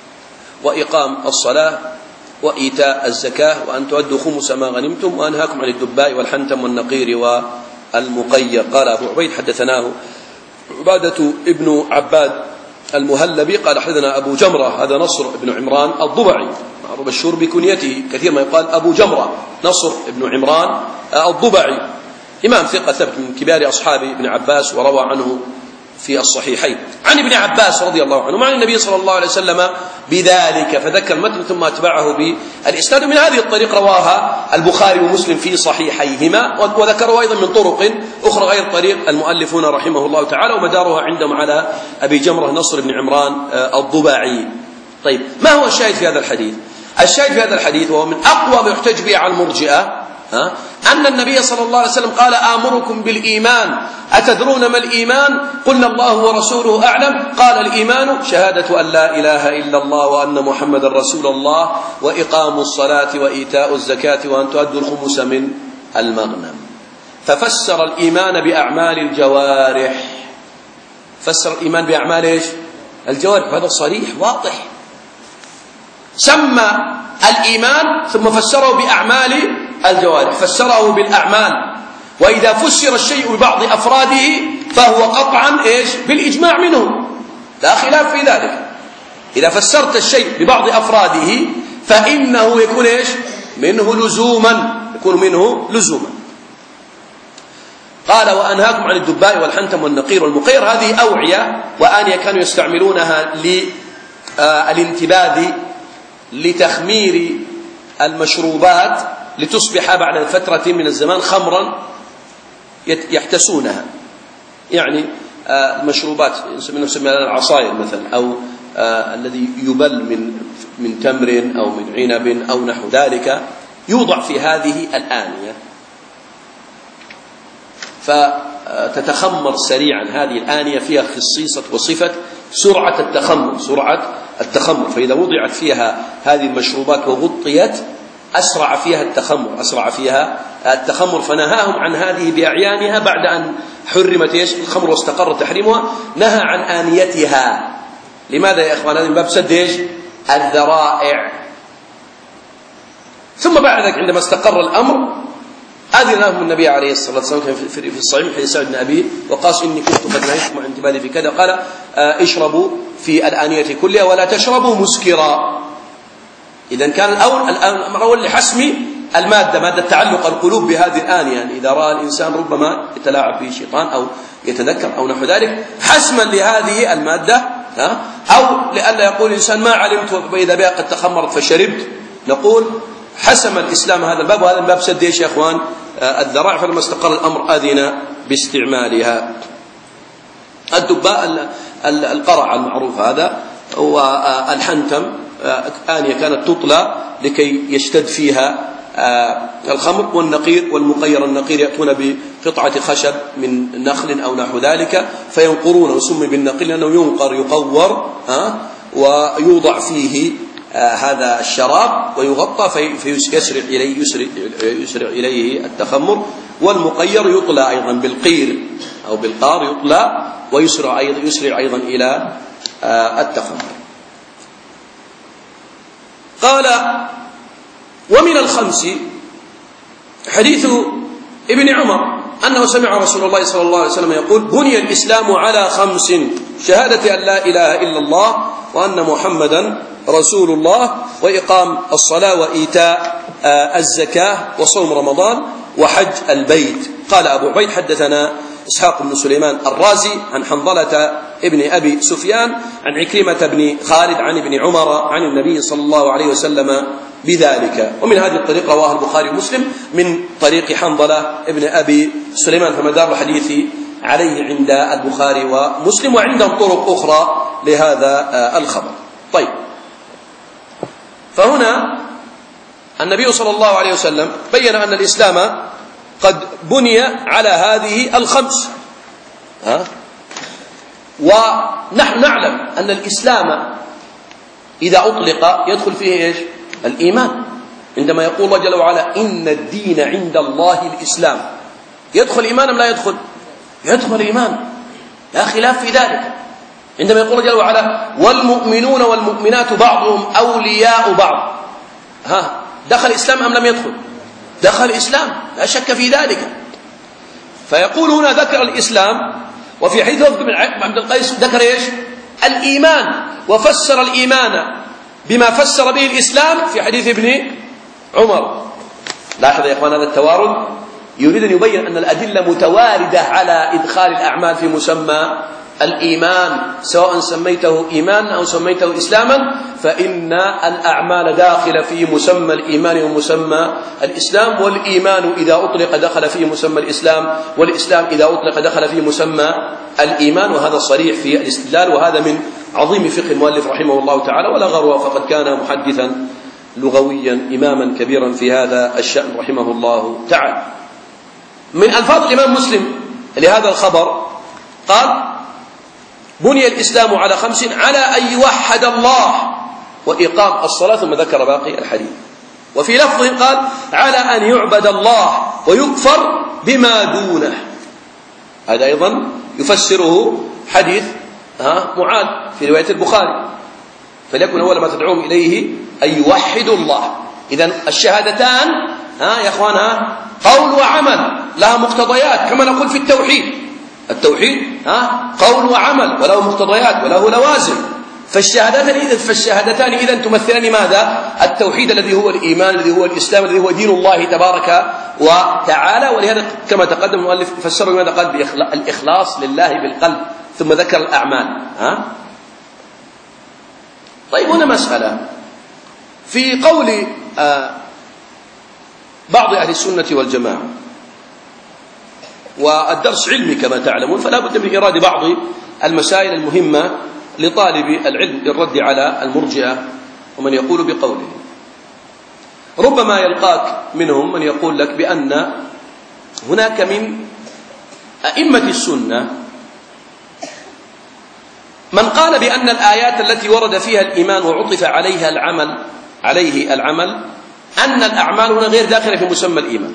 وإقام الصلاة، وإيتاء الزكاة، وأن تؤدوا خمس ما غنمتم، وأنهاكم عن الدباء والحنتم والنقير والمقير. قال أبو عبيد: حدثناه عبادة ابن عباد المهلبي قال: حدثنا أبو جمرة، هذا نصر بن عمران الضبعي معروف مشهور بكنيته، كثير ما يقال أبو جمرة، نصر بن عمران الضبعي، إمام ثقة ثبت من كبار أصحاب ابن عباس وروى عنه في الصحيحين عن ابن عباس رضي الله عنه مع النبي صلى الله عليه وسلم بذلك، فذكر المتن ثم أتبعه بالإسناد. من هذه الطريق رواها البخاري ومسلم في صحيحيهما، وذكروا أيضا من طرق أخرى غير طريق المؤلفون رحمه الله تعالى، ومدارها عندهم على أبي جمرة نصر بن عمران الضباعي. طيب، ما هو الشاهد في هذا الحديث؟ الشاهد في هذا الحديث وهو من أقوى ما يحتج به على المرجئة ها؟ أن النبي صلى الله عليه وسلم قال: آمركم بالإيمان، أتدرون ما الإيمان؟ قلنا: الله ورسوله أعلم. قال: الإيمان شهادة أن لا إله إلا الله وأن محمد رسول الله، وإقام الصلاة، وإيتاء الزكاة، وأن تؤدوا الخمس من المغنم. ففسر الإيمان بأعمال الجوارح، فسر الإيمان بأعمال إيش؟ الجوارح، هذا صريح واضح. سمى الإيمان ثم فسره بأعمال الجوارح، فسره بالأعمال، وإذا فسر الشيء ببعض أفراده فهو قطعا إيش؟ بالإجماع منهم، لا خلاف في ذلك. إذا فسرت الشيء ببعض أفراده فإنه يكون إيش؟ منه لزوما، يكون منه لزوما. قال: وأنهاكم عن الدباء والحنتم والنقير والمقير، هذه أوعية وآنية كانوا يستعملونها للانتباذ لتخمير المشروبات لتصبح بعد فترة من الزمان خمرا يحتسونها، يعني المشروبات نسميها العصائر مثلا، أو الذي يبل من من تمر أو من عنب أو نحو ذلك، يوضع في هذه الآنية فتتخمر سريعا. هذه الآنية فيها خصيصة وصفة سرعة التخمر، سرعة التخمر، فإذا وضعت فيها هذه المشروبات وغطيت أسرع فيها التخمر، أسرع فيها التخمر. فنهاهم عن هذه بأعيانها بعد أن حرمت إيش؟ الخمر واستقر تحريمها، نهى عن آنيتها. لماذا يا إخوان؟ هذا من باب سد إيش؟ الذرائع. ثم بعد ذلك عندما استقر الأمر أذن لهم النبي عليه الصلاة والسلام في الصحيح حديث سعد بن أبي وقاص: إني كنت قد نهيتكم عن انتباهي في كذا، قال: اشربوا في الآنية كلها ولا تشربوا مسكرا. إذا كان الأول الأمر لحسم المادة مادة تعلق القلوب بهذه الآنية، يعني إذا رأى الإنسان ربما يتلاعب به شيطان أو يتذكر أو نحو ذلك، حسما لهذه المادة، أو لئلا يقول الإنسان ما علمت وإذا بها قد تخمرت فشربت، نقول حسم الإسلام هذا الباب، وهذا الباب سد يا إخوان الذرائع، فلما استقر الأمر أذن باستعمالها. الدباء القرع المعروف هذا والحنتم، آنية كانت تطلى لكي يشتد فيها الخمر، والنقير والمقير، النقير يأتون بقطعة خشب من نخل أو نحو ذلك فينقرونه، وسمي بالنقير لأنه ينقر يقور ويوضع فيه هذا الشراب ويغطى فيسرع إليه يسرع, يسرع إليه التخمر. والمقير يطلى أيضا بالقير أو بالقار يطلى ويسرع أيضا, يسرع أيضا إلى التخمر. قال: ومن الخمس حديث ابن عمر أنه سمع رسول الله صلى الله عليه وسلم يقول: بني الإسلام على خمس: شهادة أن لا إله إلا الله وأن محمدا رسول الله، وإقام الصلاة، وإيتاء الزكاة، وصوم رمضان، وحج البيت. قال أبو عبيد: حدثنا إسحاق بن سليمان الرازي عن حنظلة ابن أبي سفيان عن عكرمة بن خالد عن ابن عمر عن النبي صلى الله عليه وسلم بذلك. ومن هذه الطريق رواه البخاري ومسلم من طريق حنظلة ابن أبي سليمان، فمدار الحديث عليه عند البخاري ومسلم، وعندهم طرق أخرى لهذا الخبر. طيب، فهنا النبي صلى الله عليه وسلم بين أن الإسلام قد بني على هذه الخمس، ها؟ ونحن نعلم أن الإسلام إذا أطلق يدخل فيه إيش؟ الإيمان. عندما يقول الله جل وعلا: إن الدين عند الله الإسلام، يدخل إيمان أم لا يدخل؟ يدخل إيمان، لا خلاف في ذلك. عندما يقول الله جل وعلا: والمؤمنون والمؤمنات بعضهم أولياء بعض، ها، دخل الإسلام أم لم يدخل؟ دخل الإسلام، لا شك في ذلك. فيقول هنا ذكر الإسلام، وفي حديث وفد بن عبد القيس ذكر إيش؟ الإيمان، وفسر الإيمان بما فسر به الإسلام في حديث ابن عمر. لاحظ يا إخوان هذا التوارد، يريد أن يبين أن الأدلة متواردة على إدخال الأعمال في مسمى الإيمان، سواء سميته إيمان أو سميته إسلاما، فإن الأعمال داخلة في مسمى الإيمان ومسمى الإسلام. والإيمان إذا أطلق دخل في مسمى الإسلام، والإسلام إذا أطلق دخل في مسمى الإيمان، وهذا صريح في الاستدلال، وهذا من عظيم فقه المؤلف رحمه الله تعالى، ولا غرو، فقد كان محدثا لغويا إماما كبيرا في هذا الشأن رحمه الله تعالى. من ألفاظ الإمام مسلم لهذا الخبر قال: بني الإسلام على خمس: على أن يوحد الله وإقام الصلاة، ثم ذكر باقي الحديث. وفي لفظ قال: على أن يعبد الله ويكفر بما دونه. هذا أيضا يفسره حديث معاذ في رواية البخاري: فليكن أول ما تدعوهم إليه أن يوحدوا الله. إذن الشهادتان ها يا إخوانها قول وعمل، لها مقتضيات، كما نقول في التوحيد. التوحيد ها قول وعمل وله مقتضيات وله لوازم. فالشهادتان إذن فالشهادتان إذن تمثلان ماذا؟ التوحيد الذي هو الإيمان، الذي هو الإسلام، الذي هو دين الله تبارك وتعالى. ولهذا كما تقدم المؤلف فسره بماذا؟ قال: بالإخلاص لله بالقلب، ثم ذكر الأعمال. ها؟ طيب، هنا مسألة في قول آه بعض أهل السنة والجماعة، والدرس علمي كما تعلمون، فلا بد من إيراد بعض المسائل المهمة لطالب العلم للرد على المرجئة ومن يقول بقوله. ربما يلقاك منهم من يقول لك بأن هناك من أئمة السنة من قال بأن الآيات التي ورد فيها الإيمان وعطف عليها العمل عليه العمل أن الأعمال هنا غير داخلة في مسمى الإيمان.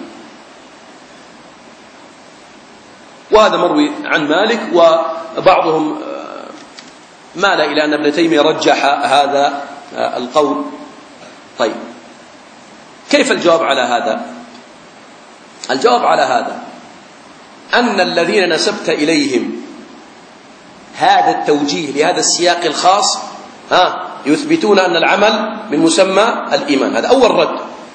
وهذا مروي عن مالك، وبعضهم مال إلى أن ابن تيمية رجح هذا القول. طيب، كيف الجواب على هذا؟ الجواب على هذا أن الذين نسبت إليهم هذا التوجيه لهذا السياق الخاص ها يثبتون أن العمل من مسمى الإيمان. هذا أول رد.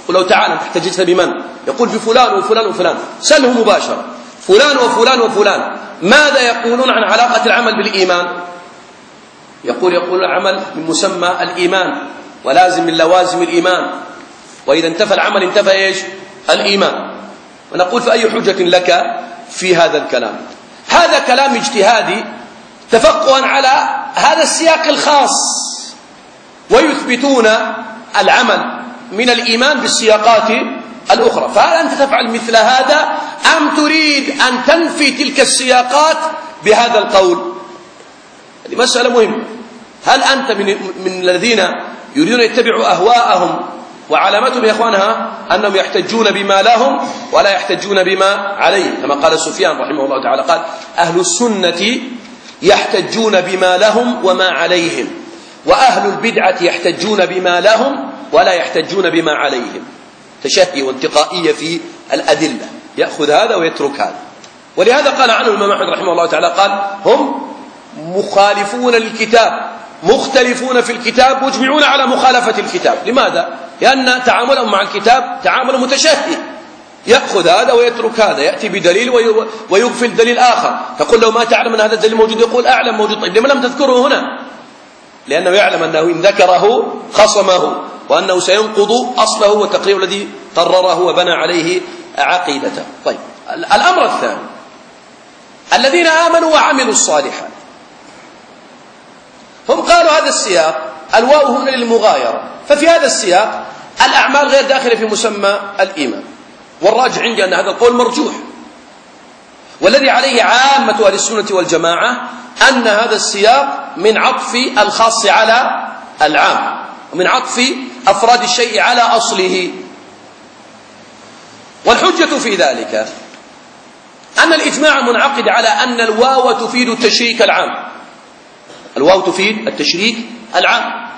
قل له تعالى أنت احتججت بمن؟ يقول بفلان وفلان وفلان. سله مباشرة فلان وفلان وفلان ماذا يقولون عن علاقة العمل بالإيمان؟ يقول يقول العمل من مسمى الإيمان ولازم من لوازم الإيمان، وإذا انتفى العمل انتفى إيش؟ الإيمان. ونقول فأي حجة لك في هذا الكلام؟ هذا كلام اجتهادي تفقها على هذا السياق الخاص، ويثبتون العمل من الإيمان بالسياقات الأخرى. فهل أنت تفعل مثل هذا أم تريد أن تنفي تلك السياقات بهذا القول؟ هذه مسألة مهمة. هل أنت من, من الذين يريدون يتبعوا أهواءهم وعلامتهم يا إخوانها أنهم يحتجون بما لهم ولا يحتجون بما عليهم، كما قال سفيان رحمه الله تعالى قال أهل السنة يحتجون بما لهم وما عليهم، وأهل البدعة يحتجون بما لهم ولا يحتجون بما عليهم. تشهي وانتقائية في الأدلة، يأخذ هذا ويترك هذا. ولهذا قال عنه الإمام أحمد رحمه الله تعالى قال هم مخالفون للكتاب مختلفون في الكتاب مجمعون على مخالفة الكتاب. لماذا؟ لأن تعاملهم مع الكتاب تعامل متشهي، يأخذ هذا ويترك هذا، يأتي بدليل ويغفل دليل آخر. تقول له ما تعلم أن هذا الدليل موجود؟ يقول أعلم موجود. طيب لما لم تذكره هنا؟ لأنه يعلم أنه إن ذكره خصمه وأنه سينقض أصله وتقرير الذي قرره وبنى عليه عقيدته. طيب الأمر الثاني الذين آمنوا وعملوا الصالحات، هم قالوا هذا السياق الواو هنا للمغايرة، ففي هذا السياق الأعمال غير داخلة في مسمى الإيمان. والراجع عندي أن هذا القول مرجوح، والذي عليه عامة أهل السنة والجماعة أن هذا السياق من عطف الخاص على العام، ومن عطف أفراد الشيء على أصله. والحجة في ذلك أن الإجماع منعقد على أن الواو تفيد التشريك العام، الواو تفيد التشريك العام.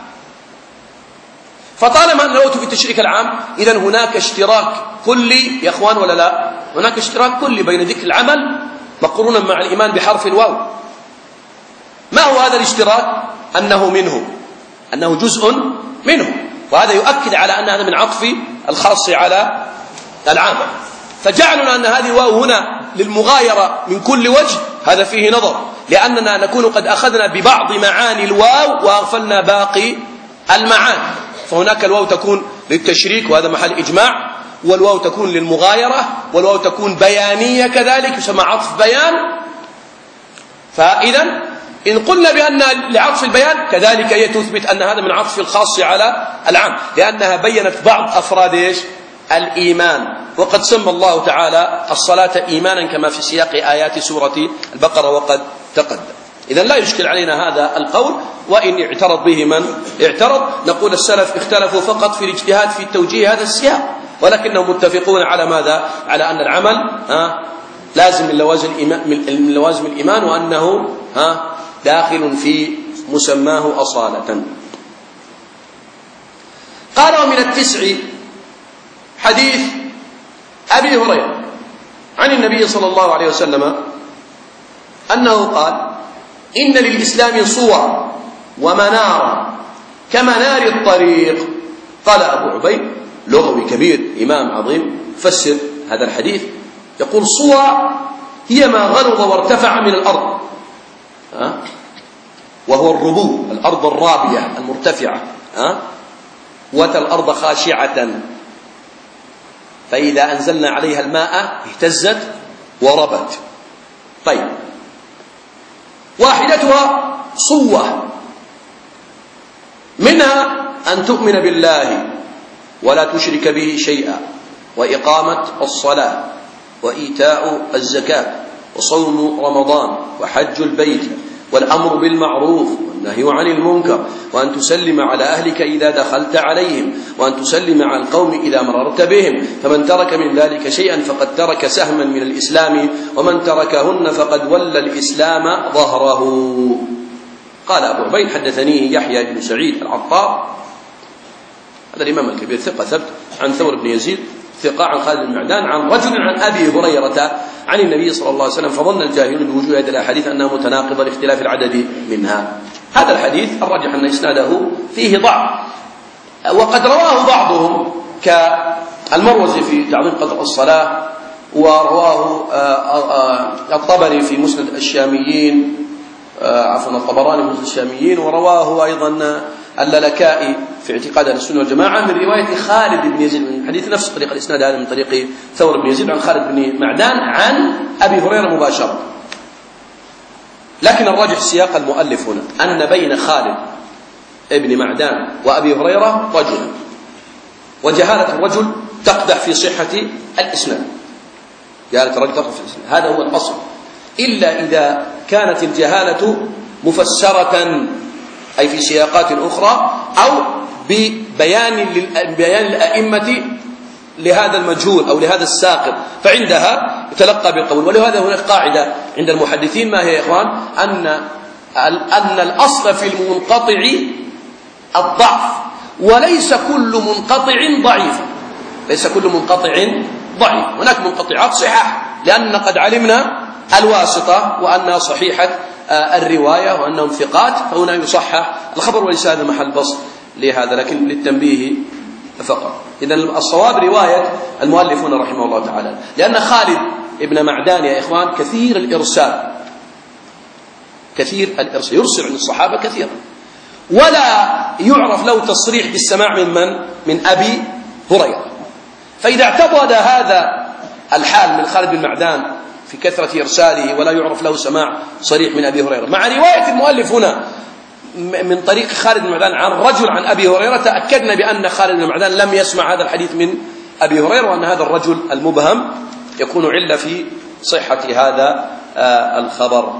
فطالما أن الواو تفيد التشريك العام إذن هناك اشتراك كلي يا أخوان ولا لا؟ هناك اشتراك كلي بين ذكر العمل مقرونا مع الإيمان بحرف الواو. ما هو هذا الاشتراك؟ أنه منه، أنه جزء منه، وهذا يؤكد على أن هذا من عطف الخاص على العام. فجعلنا أن هذه الواو هنا للمغايرة من كل وجه هذا فيه نظر، لأننا نكون قد أخذنا ببعض معاني الواو وأغفلنا باقي المعاني. فهناك الواو تكون للتشريك وهذا محل إجماع، والواو تكون للمغايرة، والواو تكون بيانية كذلك يسمى عطف بيان. فإذا إن قلنا بأن لعطف البيان كذلك هي تثبت أن هذا من عطف الخاص على العام، لأنها بينت بعض أفراد إيش؟ الإيمان. وقد سمى الله تعالى الصلاة إيمانا كما في سياق آيات سورة البقرة وقد تقدم. إذن لا يشكل علينا هذا القول، وإن اعترض به من اعترض نقول السلف اختلفوا فقط في الاجتهاد في توجيه هذا السياق، ولكنهم متفقون على ماذا؟ على أن العمل ها لازم من لوازم الإيمان, من لوازم الإيمان وأنه ها داخل في مسماه أصالة. قال ومن التسع حديث أبي هريرة عن النبي صلى الله عليه وسلم أنه قال إن للإسلام صور ومنارا كمنار الطريق. قال أبو عبيد لغوي كبير إمام عظيم فسر هذا الحديث يقول صور هي ما غلظ وارتفع من الأرض، ها؟ وهو الربو الأرض الرابية المرتفعة، ها؟ وترى الأرض خاشعة فإذا أنزلنا عليها الماء اهتزت وربت. طيب واحدتها صوة، منها أن تؤمن بالله ولا تشرك به شيئا، وإقامة الصلاة، وإيتاء الزكاة، وصوم رمضان، وحج البيت، والأمر بالمعروف والنهي عن المنكر، وأن تسلم على أهلك إذا دخلت عليهم، وأن تسلم على القوم إذا مررت بهم، فمن ترك من ذلك شيئا فقد ترك سهما من الإسلام، ومن تركهن فقد ولى الإسلام ظهره. قال أبو عبيد حدثنيه يحيى بن سعيد العطار، هذا الإمام الكبير ثقة ثبت، عن ثور بن يزيد ثقة، عن خالد بن معدان، عن رجل عن أبي هريرة عن النبي صلى الله عليه وسلم، فظن الجاهلون بوجوه هذه الأحاديث أنها متناقضة لاختلاف العدد منها. هذا الحديث الراجح أن إسناده فيه ضعف، وقد رواه بعضهم المروزي في تعظيم قدر الصلاة، ورواه الطبري في مسند الشاميين، عفوا الطبراني في مسند الشاميين، ورواه أيضا اللالكائي في اعتقاد أهل السنة والجماعة من رواية خالد بن يزيد، من حديث نفس طريق الإسناد هذا من طريق ثور بن يزيد عن خالد بن معدان عن أبي هريرة مباشرة. لكن الراجح سياق المؤلف هنا أن بين خالد ابن معدان وأبي هريرة رجلا، وجهالة الرجل تقدح في صحة الإسناد، جهالة الرجل تقدح في الإسناد، هذا هو الأصل، إلا إذا كانت الجهالة مفسرة أي في سياقات أخرى، أو ببيان بيان الأئمة لهذا المجهول أو لهذا الساقط، فعندها يتلقى بالقبول. ولهذا هناك قاعدة عند المحدثين، ما هي يا إخوان؟ أن أن الأصل في المنقطع الضعف، وليس كل منقطع ضعيفا، ليس كل منقطع ضعيف، هناك منقطعات صحاح، لأن قد علمنا الواسطة وأنها صحيحة الرواية وأنهم ثقات، فهنا يصحح الخبر، وليس هذا محل بسط لهذا، لكن للتنبيه فقط. إذن الصواب رواية المؤلف هنا رحمه الله تعالى، لأن خالد ابن معدان يا إخوان كثير الإرسال، كثير الإرسال، يرسل عن الصحابة كثيرا، ولا يعرف له تصريح بالسماع من من؟ من أبي هريرة. فإذا اعتضد هذا الحال من خالد بن معدان في كثرة إرساله ولا يعرف له سماع صريح من أبي هريرة، مع رواية المؤلف هنا من طريق خالد بن معدان عن رجل عن أبي هريرة، تأكدنا بأن خالد بن معدان لم يسمع هذا الحديث من أبي هريرة، وأن هذا الرجل المبهم يكون علة في صحة هذا الخبر.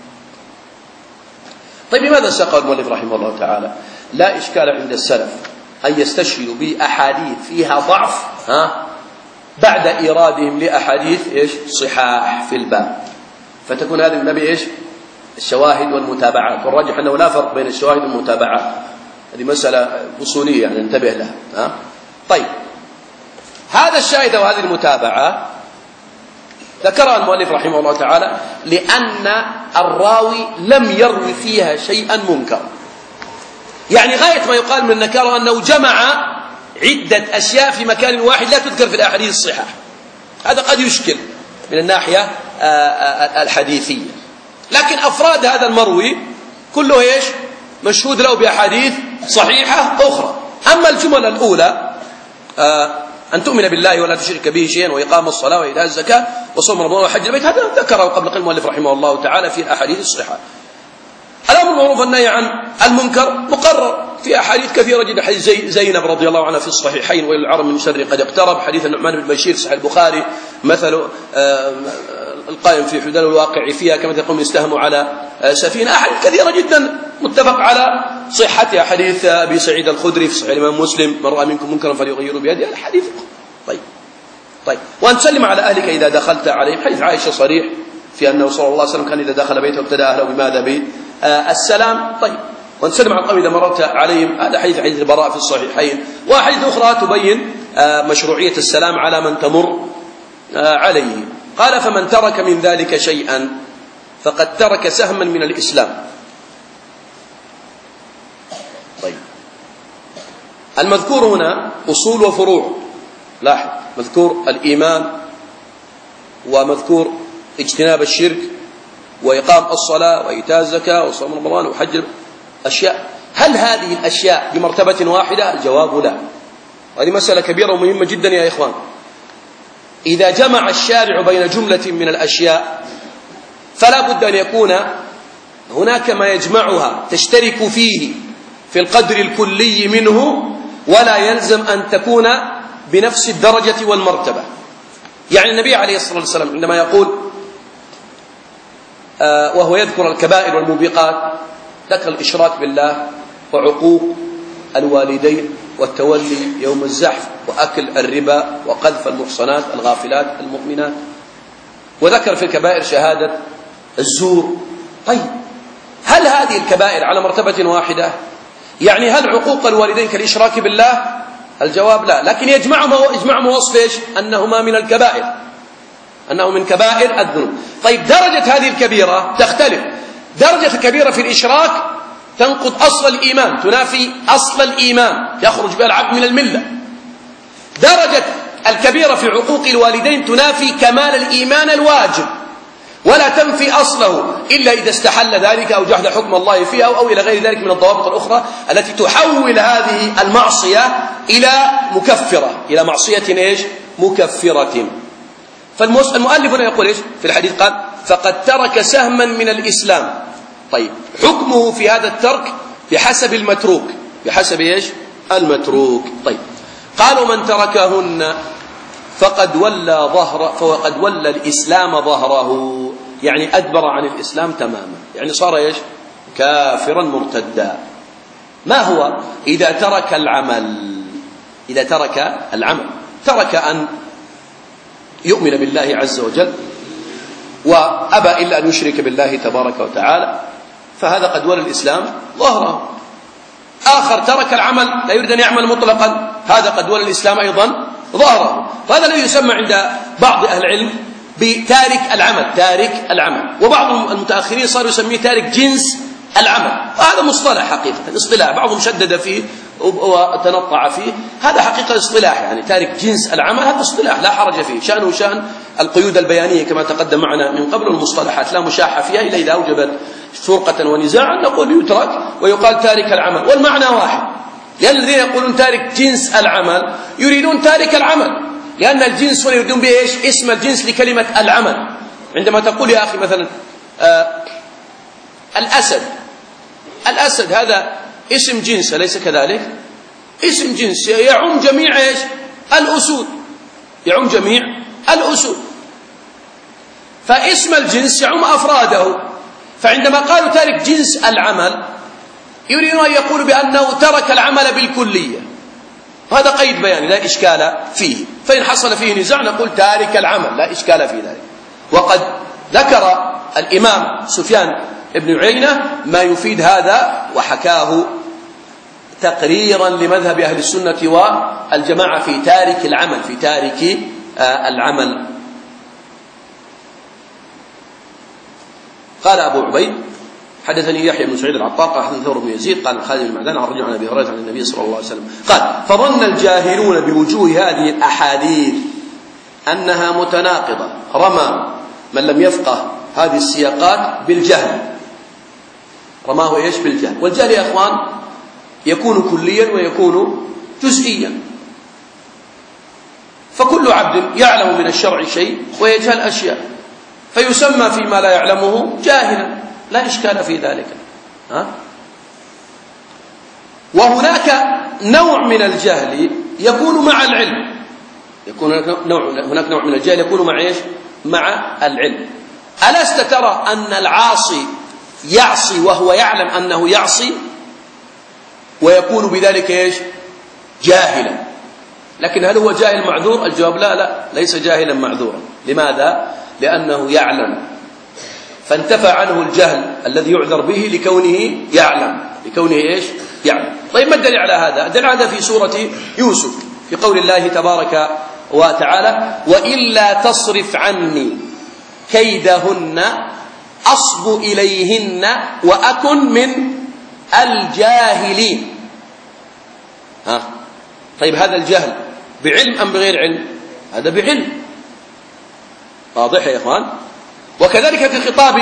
طيب لماذا ساق المؤلف رحمه الله تعالى؟ لا إشكال عند السلف أن يستشهدوا بأحاديث فيها ضعف ها بعد إيرادهم لأحاديث إيش صحاح في الباب، فتكون هذه من باب إيش الشواهد والمتابعات، والراجح أنه لا فرق بين الشواهد والمتابعات، هذه مسألة أصولية يعني انتبه لها ها؟ طيب هذا الشاهد وهذه المتابعة ذكرها المؤلف رحمه الله تعالى لأن الراوي لم يروي فيها شيئا منكر، يعني غاية ما يقال من النكارة أنه جمع عدة أشياء في مكان واحد لا تذكر في الأحاديث الصحاح، هذا قد يشكل من الناحية الحديثية، لكن أفراد هذا المروي كله إيش مشهود له بأحاديث صحيحة أخرى. أما الجمل الأولى أن تؤمن بالله ولا تشرك به شيئا وإقام الصلاة وإيتاء الزكاة وصوم رمضان وحج البيت، هذا ذكره قبل قليل المؤلف رحمه الله تعالى في الأحاديث الصحيحة. الأمر المعروف والنهي عن المنكر مقرر في أحاديث كثيرة جدا، حديث زي زينب رضي الله عنها في الصحيحين، ويل العرب من شر قد اقترب، حديث النعمان بن بشير صحيح البخاري، مثل القائم في حدود الواقع فيها كما يقوم يستهم على سفينة، أحاديث كثيرة جدا متفق على صحتها، حديث أبي سعيد الخدري في صحيح الإمام مسلم من رأى منكم منكرا فليغيره بيده، الحديث طيب طيب وأن تسلم على أهلك إذا دخلت عليهم، حديث عائشة صريح في أنه صلى الله عليه وسلم كان إذا دخل بيته ابتدأ أهله بماذا؟ بالسلام. طيب وأن تسلم على القوم إذا مررت عليهم، هذا حديث حديث البراء في الصحيحين، وحديث أخرى تبين مشروعية السلام على من تمر عليه. قال فمن ترك من ذلك شيئا فقد ترك سهما من الإسلام. طيب المذكور هنا أصول وفروع، لاحظ مذكور الإيمان ومذكور اجتناب الشرك وإقام الصلاة وإيتاء الزكاة وصوم رمضان وحج أشياء، هل هذه الأشياء بمرتبة واحدة؟ الجواب لا، وهذه مسألة كبيرة ومهمة جدا يا إخوان. إذا جمع الشارع بين جملة من الأشياء فلا بد أن يكون هناك ما يجمعها تشترك فيه في القدر الكلي منه، ولا يلزم أن تكون بنفس الدرجة والمرتبة. يعني النبي عليه الصلاة والسلام عندما يقول آه وهو يذكر الكبائر والموبقات، ذكر الإشراك بالله وعقوق الوالدين والتولي يوم الزحف وأكل الربا وقذف المحصنات الغافلات المؤمنات، وذكر في الكبائر شهادة الزور. طيب هل هذه الكبائر على مرتبة واحدة؟ يعني هل عقوق الوالدين كالإشراك بالله؟ الجواب لا، لكن يجمعهما يجمعهما وصف ايش؟ أنهما من الكبائر، أنه من كبائر الذنوب. طيب درجة هذه الكبيرة تختلف، درجة الكبيرة في الإشراك تنقض أصل الإيمان، تنافي أصل الإيمان، يخرج بها العبد من الملة. درجة الكبيرة في عقوق الوالدين تنافي كمال الإيمان الواجب ولا تنفي أصله إلا إذا استحل ذلك أو جحد حكم الله فيها أو إلى غير ذلك من الضوابط الأخرى التي تحول هذه المعصية إلى مكفرة، إلى معصية إيش؟ مكفرة. فالمؤلف هنا يقول إيش في الحديث؟ قال فقد ترك سهما من الإسلام. طيب حكمه في هذا الترك بحسب المتروك، بحسب إيش؟ المتروك. طيب قالوا من تركهن فقد ولى ظهر فقد ولى الإسلام ظهره، يعني أدبر عن الإسلام تماما، يعني صار إيش؟ كافرا مرتدا. ما هو؟ إذا ترك العمل، إذا ترك العمل ترك أن يؤمن بالله عز وجل وأبى إلا أن يشرك بالله تبارك وتعالى، فهذا قد ولى الإسلام ظهره. آخر ترك العمل لا يريد أن يعمل مطلقا، هذا قد ولى الإسلام أيضا ظهره. فهذا الذي يسمى عند بعض أهل العلم بتارك العمل، تارك العمل. وبعض المتأخرين صار يسميه تارك جنس العمل، وهذا مصطلح حقيقة اصطلاح، بعضهم شدد فيه وتنطع فيه، هذا حقيقة اصطلاح، يعني تارك جنس العمل هذا اصطلاح لا حرج فيه، شأنه شأن القيود البيانية كما تقدم معنا من قبل، المصطلحات لا مشاحة فيها إلا إذا أوجبت فرقة ونزاعا نقول يترك ويقال تارك العمل، والمعنى واحد. لأن الذين يقولون تارك جنس العمل يريدون تارك العمل، لأن الجنس هنا يريدون به إيش؟ اسم الجنس لكلمة العمل. عندما تقول يا أخي مثلا آه الأسد، الأسد هذا اسم جنس أليس كذلك؟ اسم جنس يعم جميع إيش؟ الأسود، يعم جميع الأسود، فاسم الجنس يعم أفراده. فعندما قالوا تارك جنس العمل يريدون أن يقولوا بأنه ترك العمل بالكلية، هذا قيد بياني لا إشكال فيه، فإن حصل فيه نزاع نقول تارك العمل لا إشكال في ذلك. وقد ذكر الإمام سفيان ابن عيينة ما يفيد هذا وحكاه تقريرا لمذهب أهل السنة والجماعة في تارك العمل، في تارك العمل. قال أبو عبيد حدثني يحيى بن سعيد العطار قال حدثنا ثور بن يزيد قال خالد بن معدان عن رجل عن أبي هريرة عن النبي صلى الله عليه وسلم قال فظن الجاهلون بوجوه هذه الأحاديث أنها متناقضة، رمى من لم يفقه هذه السياقات بالجهل، رماه إيش؟ بالجهل. والجهل يا أخوان يكون كليا ويكون جزئيا، فكل عبد يعلم من الشرع شيء ويجهل أشياء، فيسمى فيما لا يعلمه جاهلا، لا إشكال في ذلك. ها؟ وهناك نوع من الجهل يكون مع العلم، يكون نوع هناك نوع من الجهل يكون مع إيش؟ مع العلم. ألست ترى أن العاصي يعصي وهو يعلم أنه يعصي ويكون بذلك إيش؟ جاهلا. لكن هل هو جاهل معذور؟ الجواب لا، لا ليس جاهلا معذورا. لماذا؟ لأنه يعلم، فانتفى عنه الجهل الذي يعذر به لكونه يعلم، لكونه إيش؟ يعلم. طيب ما الدليل على هذا؟ الدليل على هذا في سورة يوسف في قول الله تبارك وتعالى وإلا تصرف عني كيدهن أصب إليهن وأكن من الجاهلين. ها؟ طيب هذا الجهل بعلم أم بغير علم؟ هذا بعلم، واضح يا إخوان؟ وكذلك في خطاب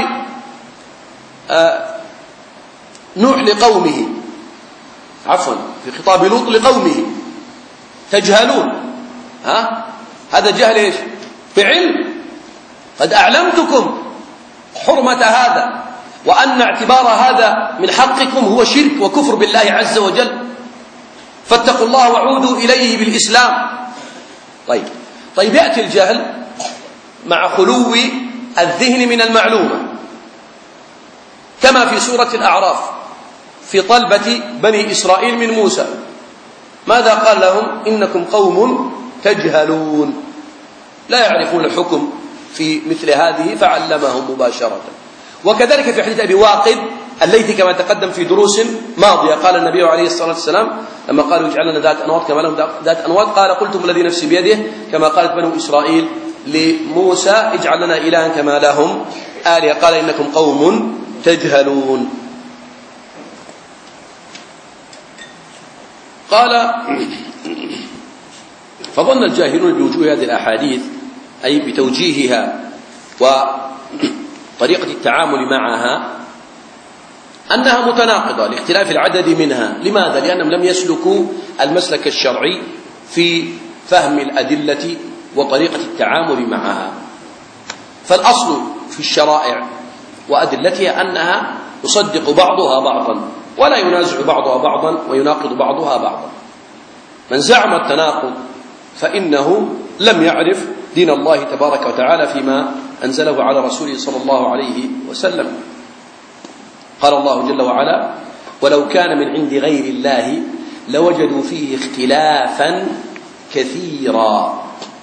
آه نوح لقومه، عفوا في خطاب لوط لقومه تجهلون، ها؟ هذا جهل إيش؟ بعلم، قد أعلمتكم حرمة هذا وأن اعتبار هذا من حقكم هو شرك وكفر بالله عز وجل، فاتقوا الله وعودوا إليه بالإسلام. طيب طيب يأتي الجهل مع خلو الذهن من المعلومة، كما في سورة الأعراف في طلبة بني إسرائيل من موسى، ماذا قال لهم؟ إنكم قوم تجهلون لا يعرفون الحكم في مثل هذه فعلمهم مباشرة. وكذلك في حديث أبي واقد الليثي كما تقدم في دروس ماضية قال النبي عليه الصلاة والسلام لما قالوا اجعل لنا ذات أنواط كما لهم ذات أنواط قال قلتم الذي نفسي بيده كما قالت بنو إسرائيل لموسى اجعل لنا إلها كما لهم آلهة قال إنكم قوم تجهلون. قال فظن الجاهلون بوجوه هذه الأحاديث أي بتوجيهها وطريقة التعامل معها أنها متناقضة لاختلاف العدد منها. لماذا؟ لأنهم لم يسلكوا المسلك الشرعي في فهم الأدلة وطريقة التعامل معها. فالأصل في الشرائع وأدلتها أنها يصدق بعضها بعضا ولا ينازع بعضها بعضا ويناقض بعضها بعضا. من زعم التناقض فإنه لم يعرف دين الله تبارك وتعالى فيما أنزله على رسوله صلى الله عليه وسلم. قال الله جل وعلا: ولو كان من عند غير الله لوجدوا فيه اختلافا كثيرا.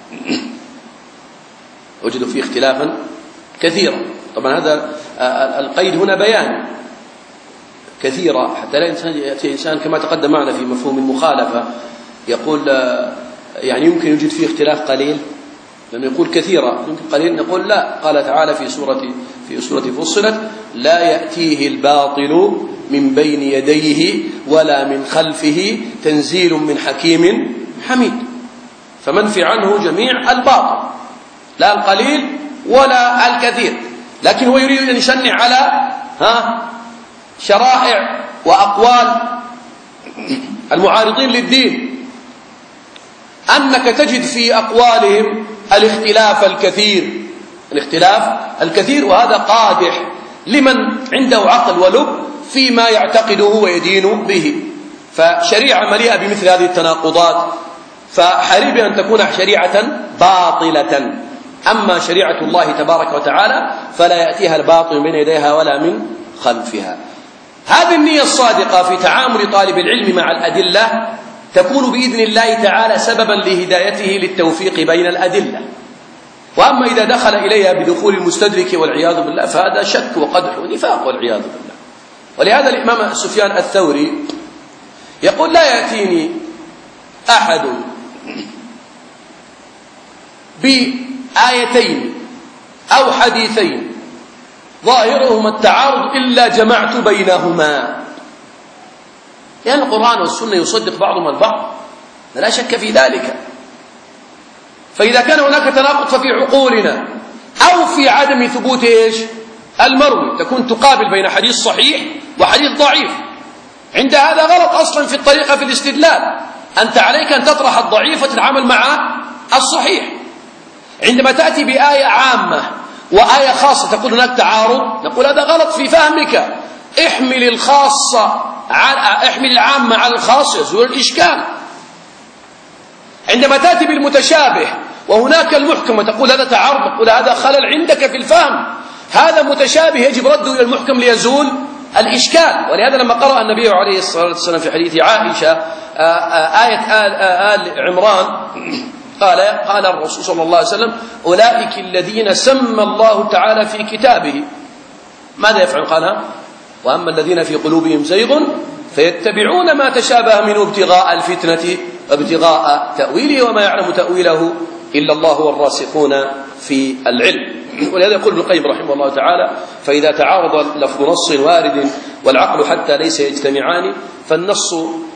وجدوا فيه اختلافا كثيرا. طبعا هذا القيد هنا بيان كثيرا، حتى لا يأتي إنسان كما تقدم معنا في مفهوم المخالفة يقول يعني يمكن يوجد فيه اختلاف قليل، لأنه يقول كثيرا يمكن قليل، نقول لا. قال تعالى في سورة في سورة فصلت: لا يأتيه الباطل من بين يديه ولا من خلفه تنزيل من حكيم حميد. فمنفي عنه جميع الباطل، لا القليل ولا الكثير، لكن هو يريد أن يشنع على ها شرائع وأقوال المعارضين للدين، أنك تجد في أقوالهم الاختلاف الكثير الاختلاف الكثير وهذا قادح لمن عنده عقل ولب فيما يعتقده ويدين به. فشريعة مليئة بمثل هذه التناقضات، فحري أن تكون شريعة باطلة. أما شريعة الله تبارك وتعالى فلا يأتيها الباطل من يديها ولا من خلفها. هذه النية الصادقة في تعامل طالب العلم مع الأدلة تكون بإذن الله تعالى سببا لهدايته للتوفيق بين الأدلة. وأما إذا دخل إليها بدخول المستدرك والعياذ بالله فهذا شك وقدح ونفاق والعياذ بالله. ولهذا الإمام سفيان الثوري يقول: لا يأتيني أحد بآيتين أو حديثين ظاهرهما التعارض إلا جمعت بينهما، لأن القرآن والسنة يصدق بعضهما البعض لا شك في ذلك. فإذا كان هناك تناقض ففي عقولنا أو في عدم ثبوت إيش المروي تكون تقابل بين حديث صحيح وحديث ضعيف. عند هذا غلط أصلا في الطريقة في الاستدلال، أنت عليك أن تطرح الضعيف وتتعامل مع الصحيح. عندما تأتي بآية عامة وآية خاصة تقول هناك تعارض، نقول هذا غلط في فهمك. احمل الخاصة على احمل العامة على الخاص يزول الإشكال. عندما تأتي بالمتشابه وهناك المحكم وتقول هذا تعارض، نقول هذا خلل عندك في الفهم، هذا متشابه يجب رده إلى المحكم ليزول الإشكال. ولهذا لما قرأ النبي عليه الصلاة والسلام في حديث عائشة آية آل, آل عمران قال قال الرسول صلى الله عليه وسلم: أولئك الذين سمى الله تعالى في كتابه ماذا يفعل؟ قال: وأما الذين في قلوبهم زيغ فيتبعون ما تشابه منه ابتغاء الفتنة وابتغاء تأويله وما يعلم تأويله إلا الله والراسخون في العلم. ولهذا يقول ابن القيم رحمه الله تعالى: فإذا تعارض لفظ نص وارد والعقل حتى ليس يجتمعان فالنص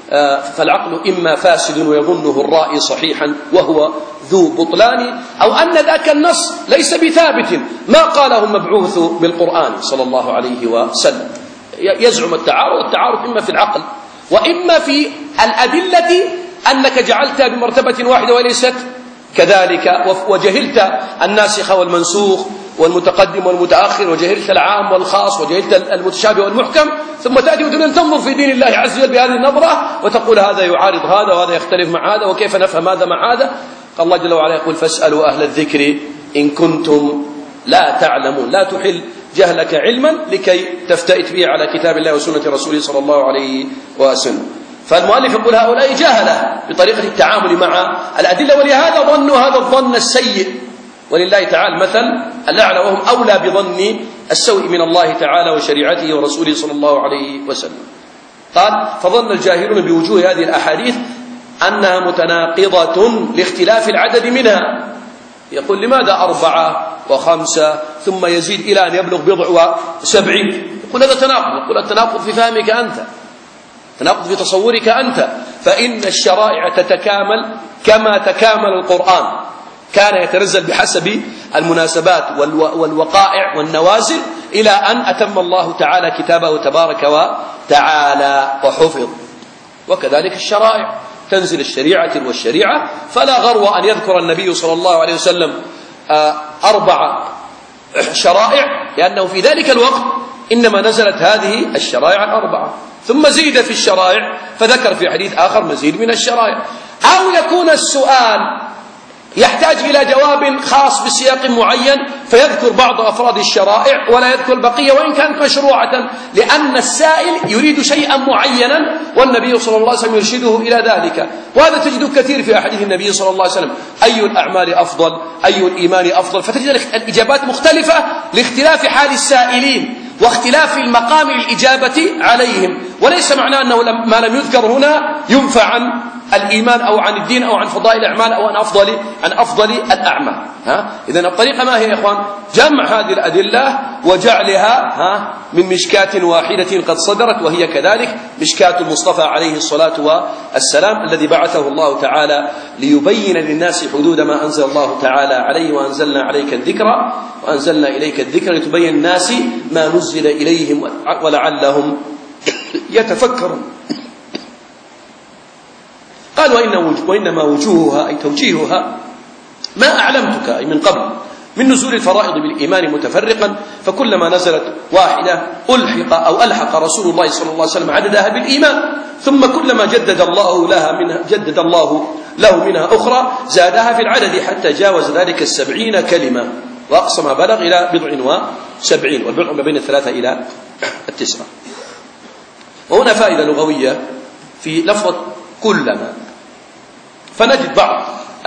فالعقل إما فاسد ويظنه الرائي صحيحا وهو ذو بطلان، أو أن ذاك النص ليس بثابت ما قاله المبعوث بالقرآن صلى الله عليه وسلم. يزعم التعارض، التعارض إما في العقل وإما في الأدلة أنك جعلتها بمرتبة واحدة وليست كذلك، وجهلت الناسخ والمنسوخ والمتقدم والمتأخر، وجهلت العام والخاص، وجهلت المتشابه والمحكم، ثم تأتي وتريد تنظر في دين الله عز وجل بهذه النظرة وتقول هذا يعارض هذا وهذا يختلف مع هذا وكيف نفهم هذا مع هذا. قال الله جل وعلا يقول: فاسألوا أهل الذكر إن كنتم لا تعلمون. لا تحل جهلك علما لكي تفتئت به على كتاب الله وسنة رسوله صلى الله عليه وسلم. فالمؤلف يقول هؤلاء جهلة بطريقة التعامل مع الأدلة، ولهذا ظنوا هذا الظن السيء. ولله تعالى المثل الأعلى، وهم أولى بظن السوء من الله تعالى وشريعته ورسوله صلى الله عليه وسلم. قال: فظن الجاهلون بوجوه هذه الأحاديث أنها متناقضة لاختلاف العدد منها. يقول: لماذا أربعة وخمسة ثم يزيد إلى أن يبلغ بضع وسبعين؟ يقول هذا تناقض. يقول التناقض في فهمك أنت، تناقض في تصورك أنت، فإن الشرائع تتكامل كما تكامل القرآن كان يتنزل بحسب المناسبات والوقائع والنوازل إلى أن أتم الله تعالى كتابه تبارك وتعالى وحفظ. وكذلك الشرائع، تنزل الشريعة والشريعة، فلا غرو أن يذكر النبي صلى الله عليه وسلم أربع شرائع، لأنه في ذلك الوقت إنما نزلت هذه الشرائع الأربعة، ثم زيد في الشرائع فذكر في حديث آخر مزيد من الشرائع. أو يكون السؤال يحتاج إلى جواب خاص بسياق معين فيذكر بعض أفراد الشرائع ولا يذكر البقية وإن كانت مشروعة، لأن السائل يريد شيئا معينا والنبي صلى الله عليه وسلم يرشده إلى ذلك. وهذا تجده كثير في أحاديث النبي صلى الله عليه وسلم: أي الأعمال أفضل، أي الإيمان أفضل، فتجد الإجابات مختلفة لاختلاف حال السائلين واختلاف المقام الإجابة عليهم. وليس معناه أنه ما لم يذكر هنا ينفع عن الإيمان أو عن الدين أو عن فضائل الأعمال أو عن أفضل عن أفضل الأعمال. ها إذن الطريقة ما هي يا إخوان؟ جمع هذه الأدلة وجعلها ها من مشكاة واحدة قد صدرت، وهي كذلك مشكاة المصطفى عليه الصلاة والسلام الذي بعثه الله تعالى ليبين للناس حدود ما أنزل الله تعالى عليه: وأنزلنا عليك الذكر وأنزلنا إليك الذكر لتبين الناس ما نزل إليهم ولعلهم يتفكرون. قال: وإنما وجوهها أي توجيهها ما أعلمتك أي من قبل من نزول الفرائض بالإيمان متفرقا، فكلما نزلت واحدة ألحق أو ألحق رسول الله صلى الله عليه وسلم عددها بالإيمان، ثم كلما جدد الله لها منها جدد الله له منها أخرى زادها في العدد حتى جاوز ذلك السبعين كلمة، وأقصى ما بلغ إلى بضع وسبعين، والبضع ما بين الثلاثة إلى التسعة. وهنا فائدة لغوية في لفظة كلما، فنجد بعض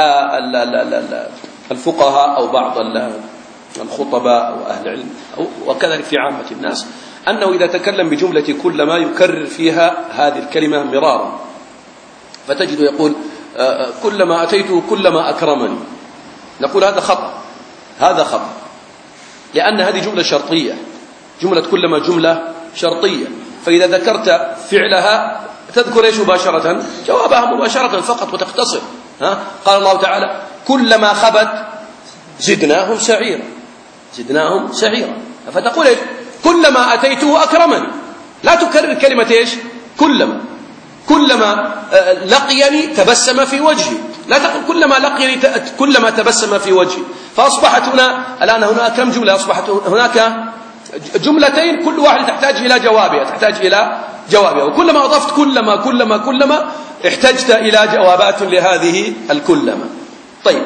الفقهاء أو بعض الخطباء أو أهل العلم وكذلك في عامة الناس أنه إذا تكلم بجملة كلما يكرر فيها هذه الكلمة مرارا، فتجد يقول: كلما أتيته كلما أكرمني. نقول هذا خطأ، هذا خطأ، لأن هذه جملة شرطية، جملة كلما جملة شرطية، فإذا ذكرت فعلها تذكر إيش مباشرة؟ جوابها مباشرة فقط وتختصر. ها؟ قال الله تعالى: كلما خبت زدناهم سعيرا، زدناهم سعيرا، فتقول إيش؟ كلما أتيته أكرمني، لا تكرر كلمة إيش؟ كلما. كلما لقيني تبسم في وجهي، لا تقل كلما لقيني كلما تبسم في وجهي. فأصبحت هنا الآن هناك كم جملة؟ أصبحت هناك جملتين كل واحدة تحتاج إلى جوابها، تحتاج إلى جوابها، وكلما أضفت كلما كلما كلما احتجت إلى جوابات لهذه الكلما. طيب،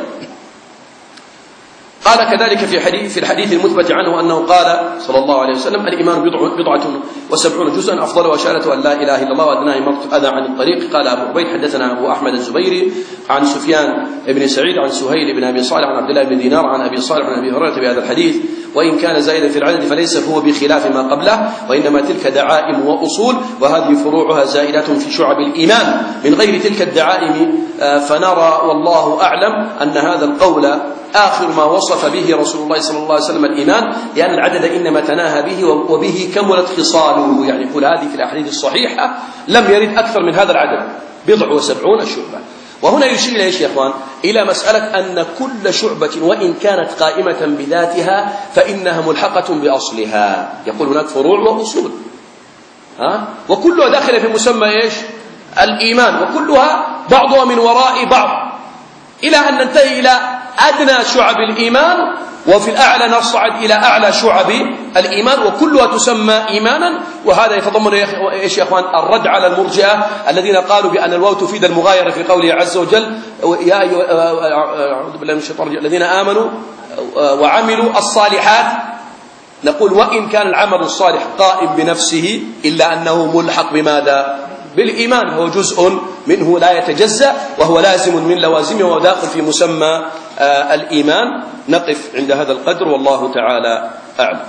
قال كذلك في حديث في الحديث المثبت عنه أنه قال صلى الله عليه وسلم: الإيمان بضع بضعة وسبعون جزءا، أفضلها شهادة أن لا إله إلا الله وأدناها إماطة الأذى عن الطريق. قال أبو عبيد: حدثنا أبو أحمد الزبيري عن سفيان بن سعيد عن سهيل بن أبي صالح عن عبد الله بن دينار عن أبي صالح عن أبي هريرة بهذا الحديث، وإن كان زائدا في العدد فليس هو بخلاف ما قبله، وإنما تلك دعائم وأصول، وهذه فروعها زائدة في شعب الإيمان من غير تلك الدعائم. فنرى والله أعلم أن هذا القول آخر ما وصف به رسول الله صلى الله عليه وسلم الإيمان، لأن العدد إنما تناهى به وبه كملت خصاله. يعني يقول هذه في الأحاديث الصحيحة لم يرد أكثر من هذا العدد، بضع وسبعون شعبة. وهنا يشير إلى إيش يا إخوان؟ إلى مسألة أن كل شعبة وإن كانت قائمة بذاتها فإنها ملحقة بأصلها. يقول هناك فروع وأصول، ها؟ وكلها داخلة في مسمى إيش؟ الإيمان، وكلها بعضها من وراء بعض، إلى أن ننتهي إلى أدنى شعب الإيمان، وفي الأعلى نصعد إلى أعلى شعب الإيمان، وكلها تسمى إيمانا. وهذا يتضمن إيش يا أخوان؟ الرد على المرجئة الذين قالوا بأن الواو تفيد المغايرة في قوله عز وجل: يا أيها أعوذ بالله من الشيطان الرجيم الذين آمنوا وعملوا الصالحات. نقول وإن كان العمل الصالح قائم بنفسه إلا أنه ملحق بماذا؟ بالإيمان، هو جزء منه لا يتجزأ، وهو لازم من لوازمه وداخل في مسمى آه الإيمان. نقف عند هذا القدر والله تعالى أعلم.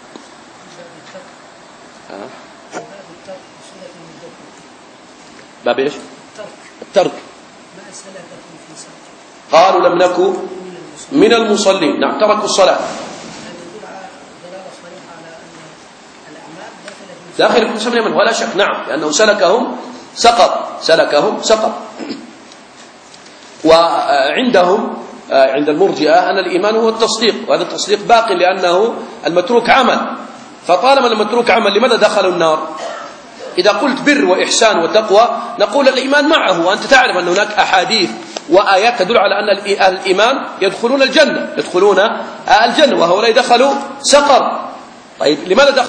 آه. باب إيش؟ الترك. قالوا لم نكن من المصلين، نعم تركوا الصلاة. داخل في مسمى الإيمان ولا شك، نعم، لأنه سلكهم سقط، سلكهم سقط. وعندهم عند المرجئة أن الإيمان هو التصديق، وهذا التصديق باق لأنه المتروك عمل. فطالما المتروك عمل لماذا دخلوا النار؟ إذا قلت بر وإحسان وتقوى نقول الإيمان معه، وأنت تعرف أن هناك أحاديث وآيات تدل على أن الإيمان يدخلون الجنة يدخلون الجنة وهؤلاء دخلوا سقر. طيب لماذا دخلوا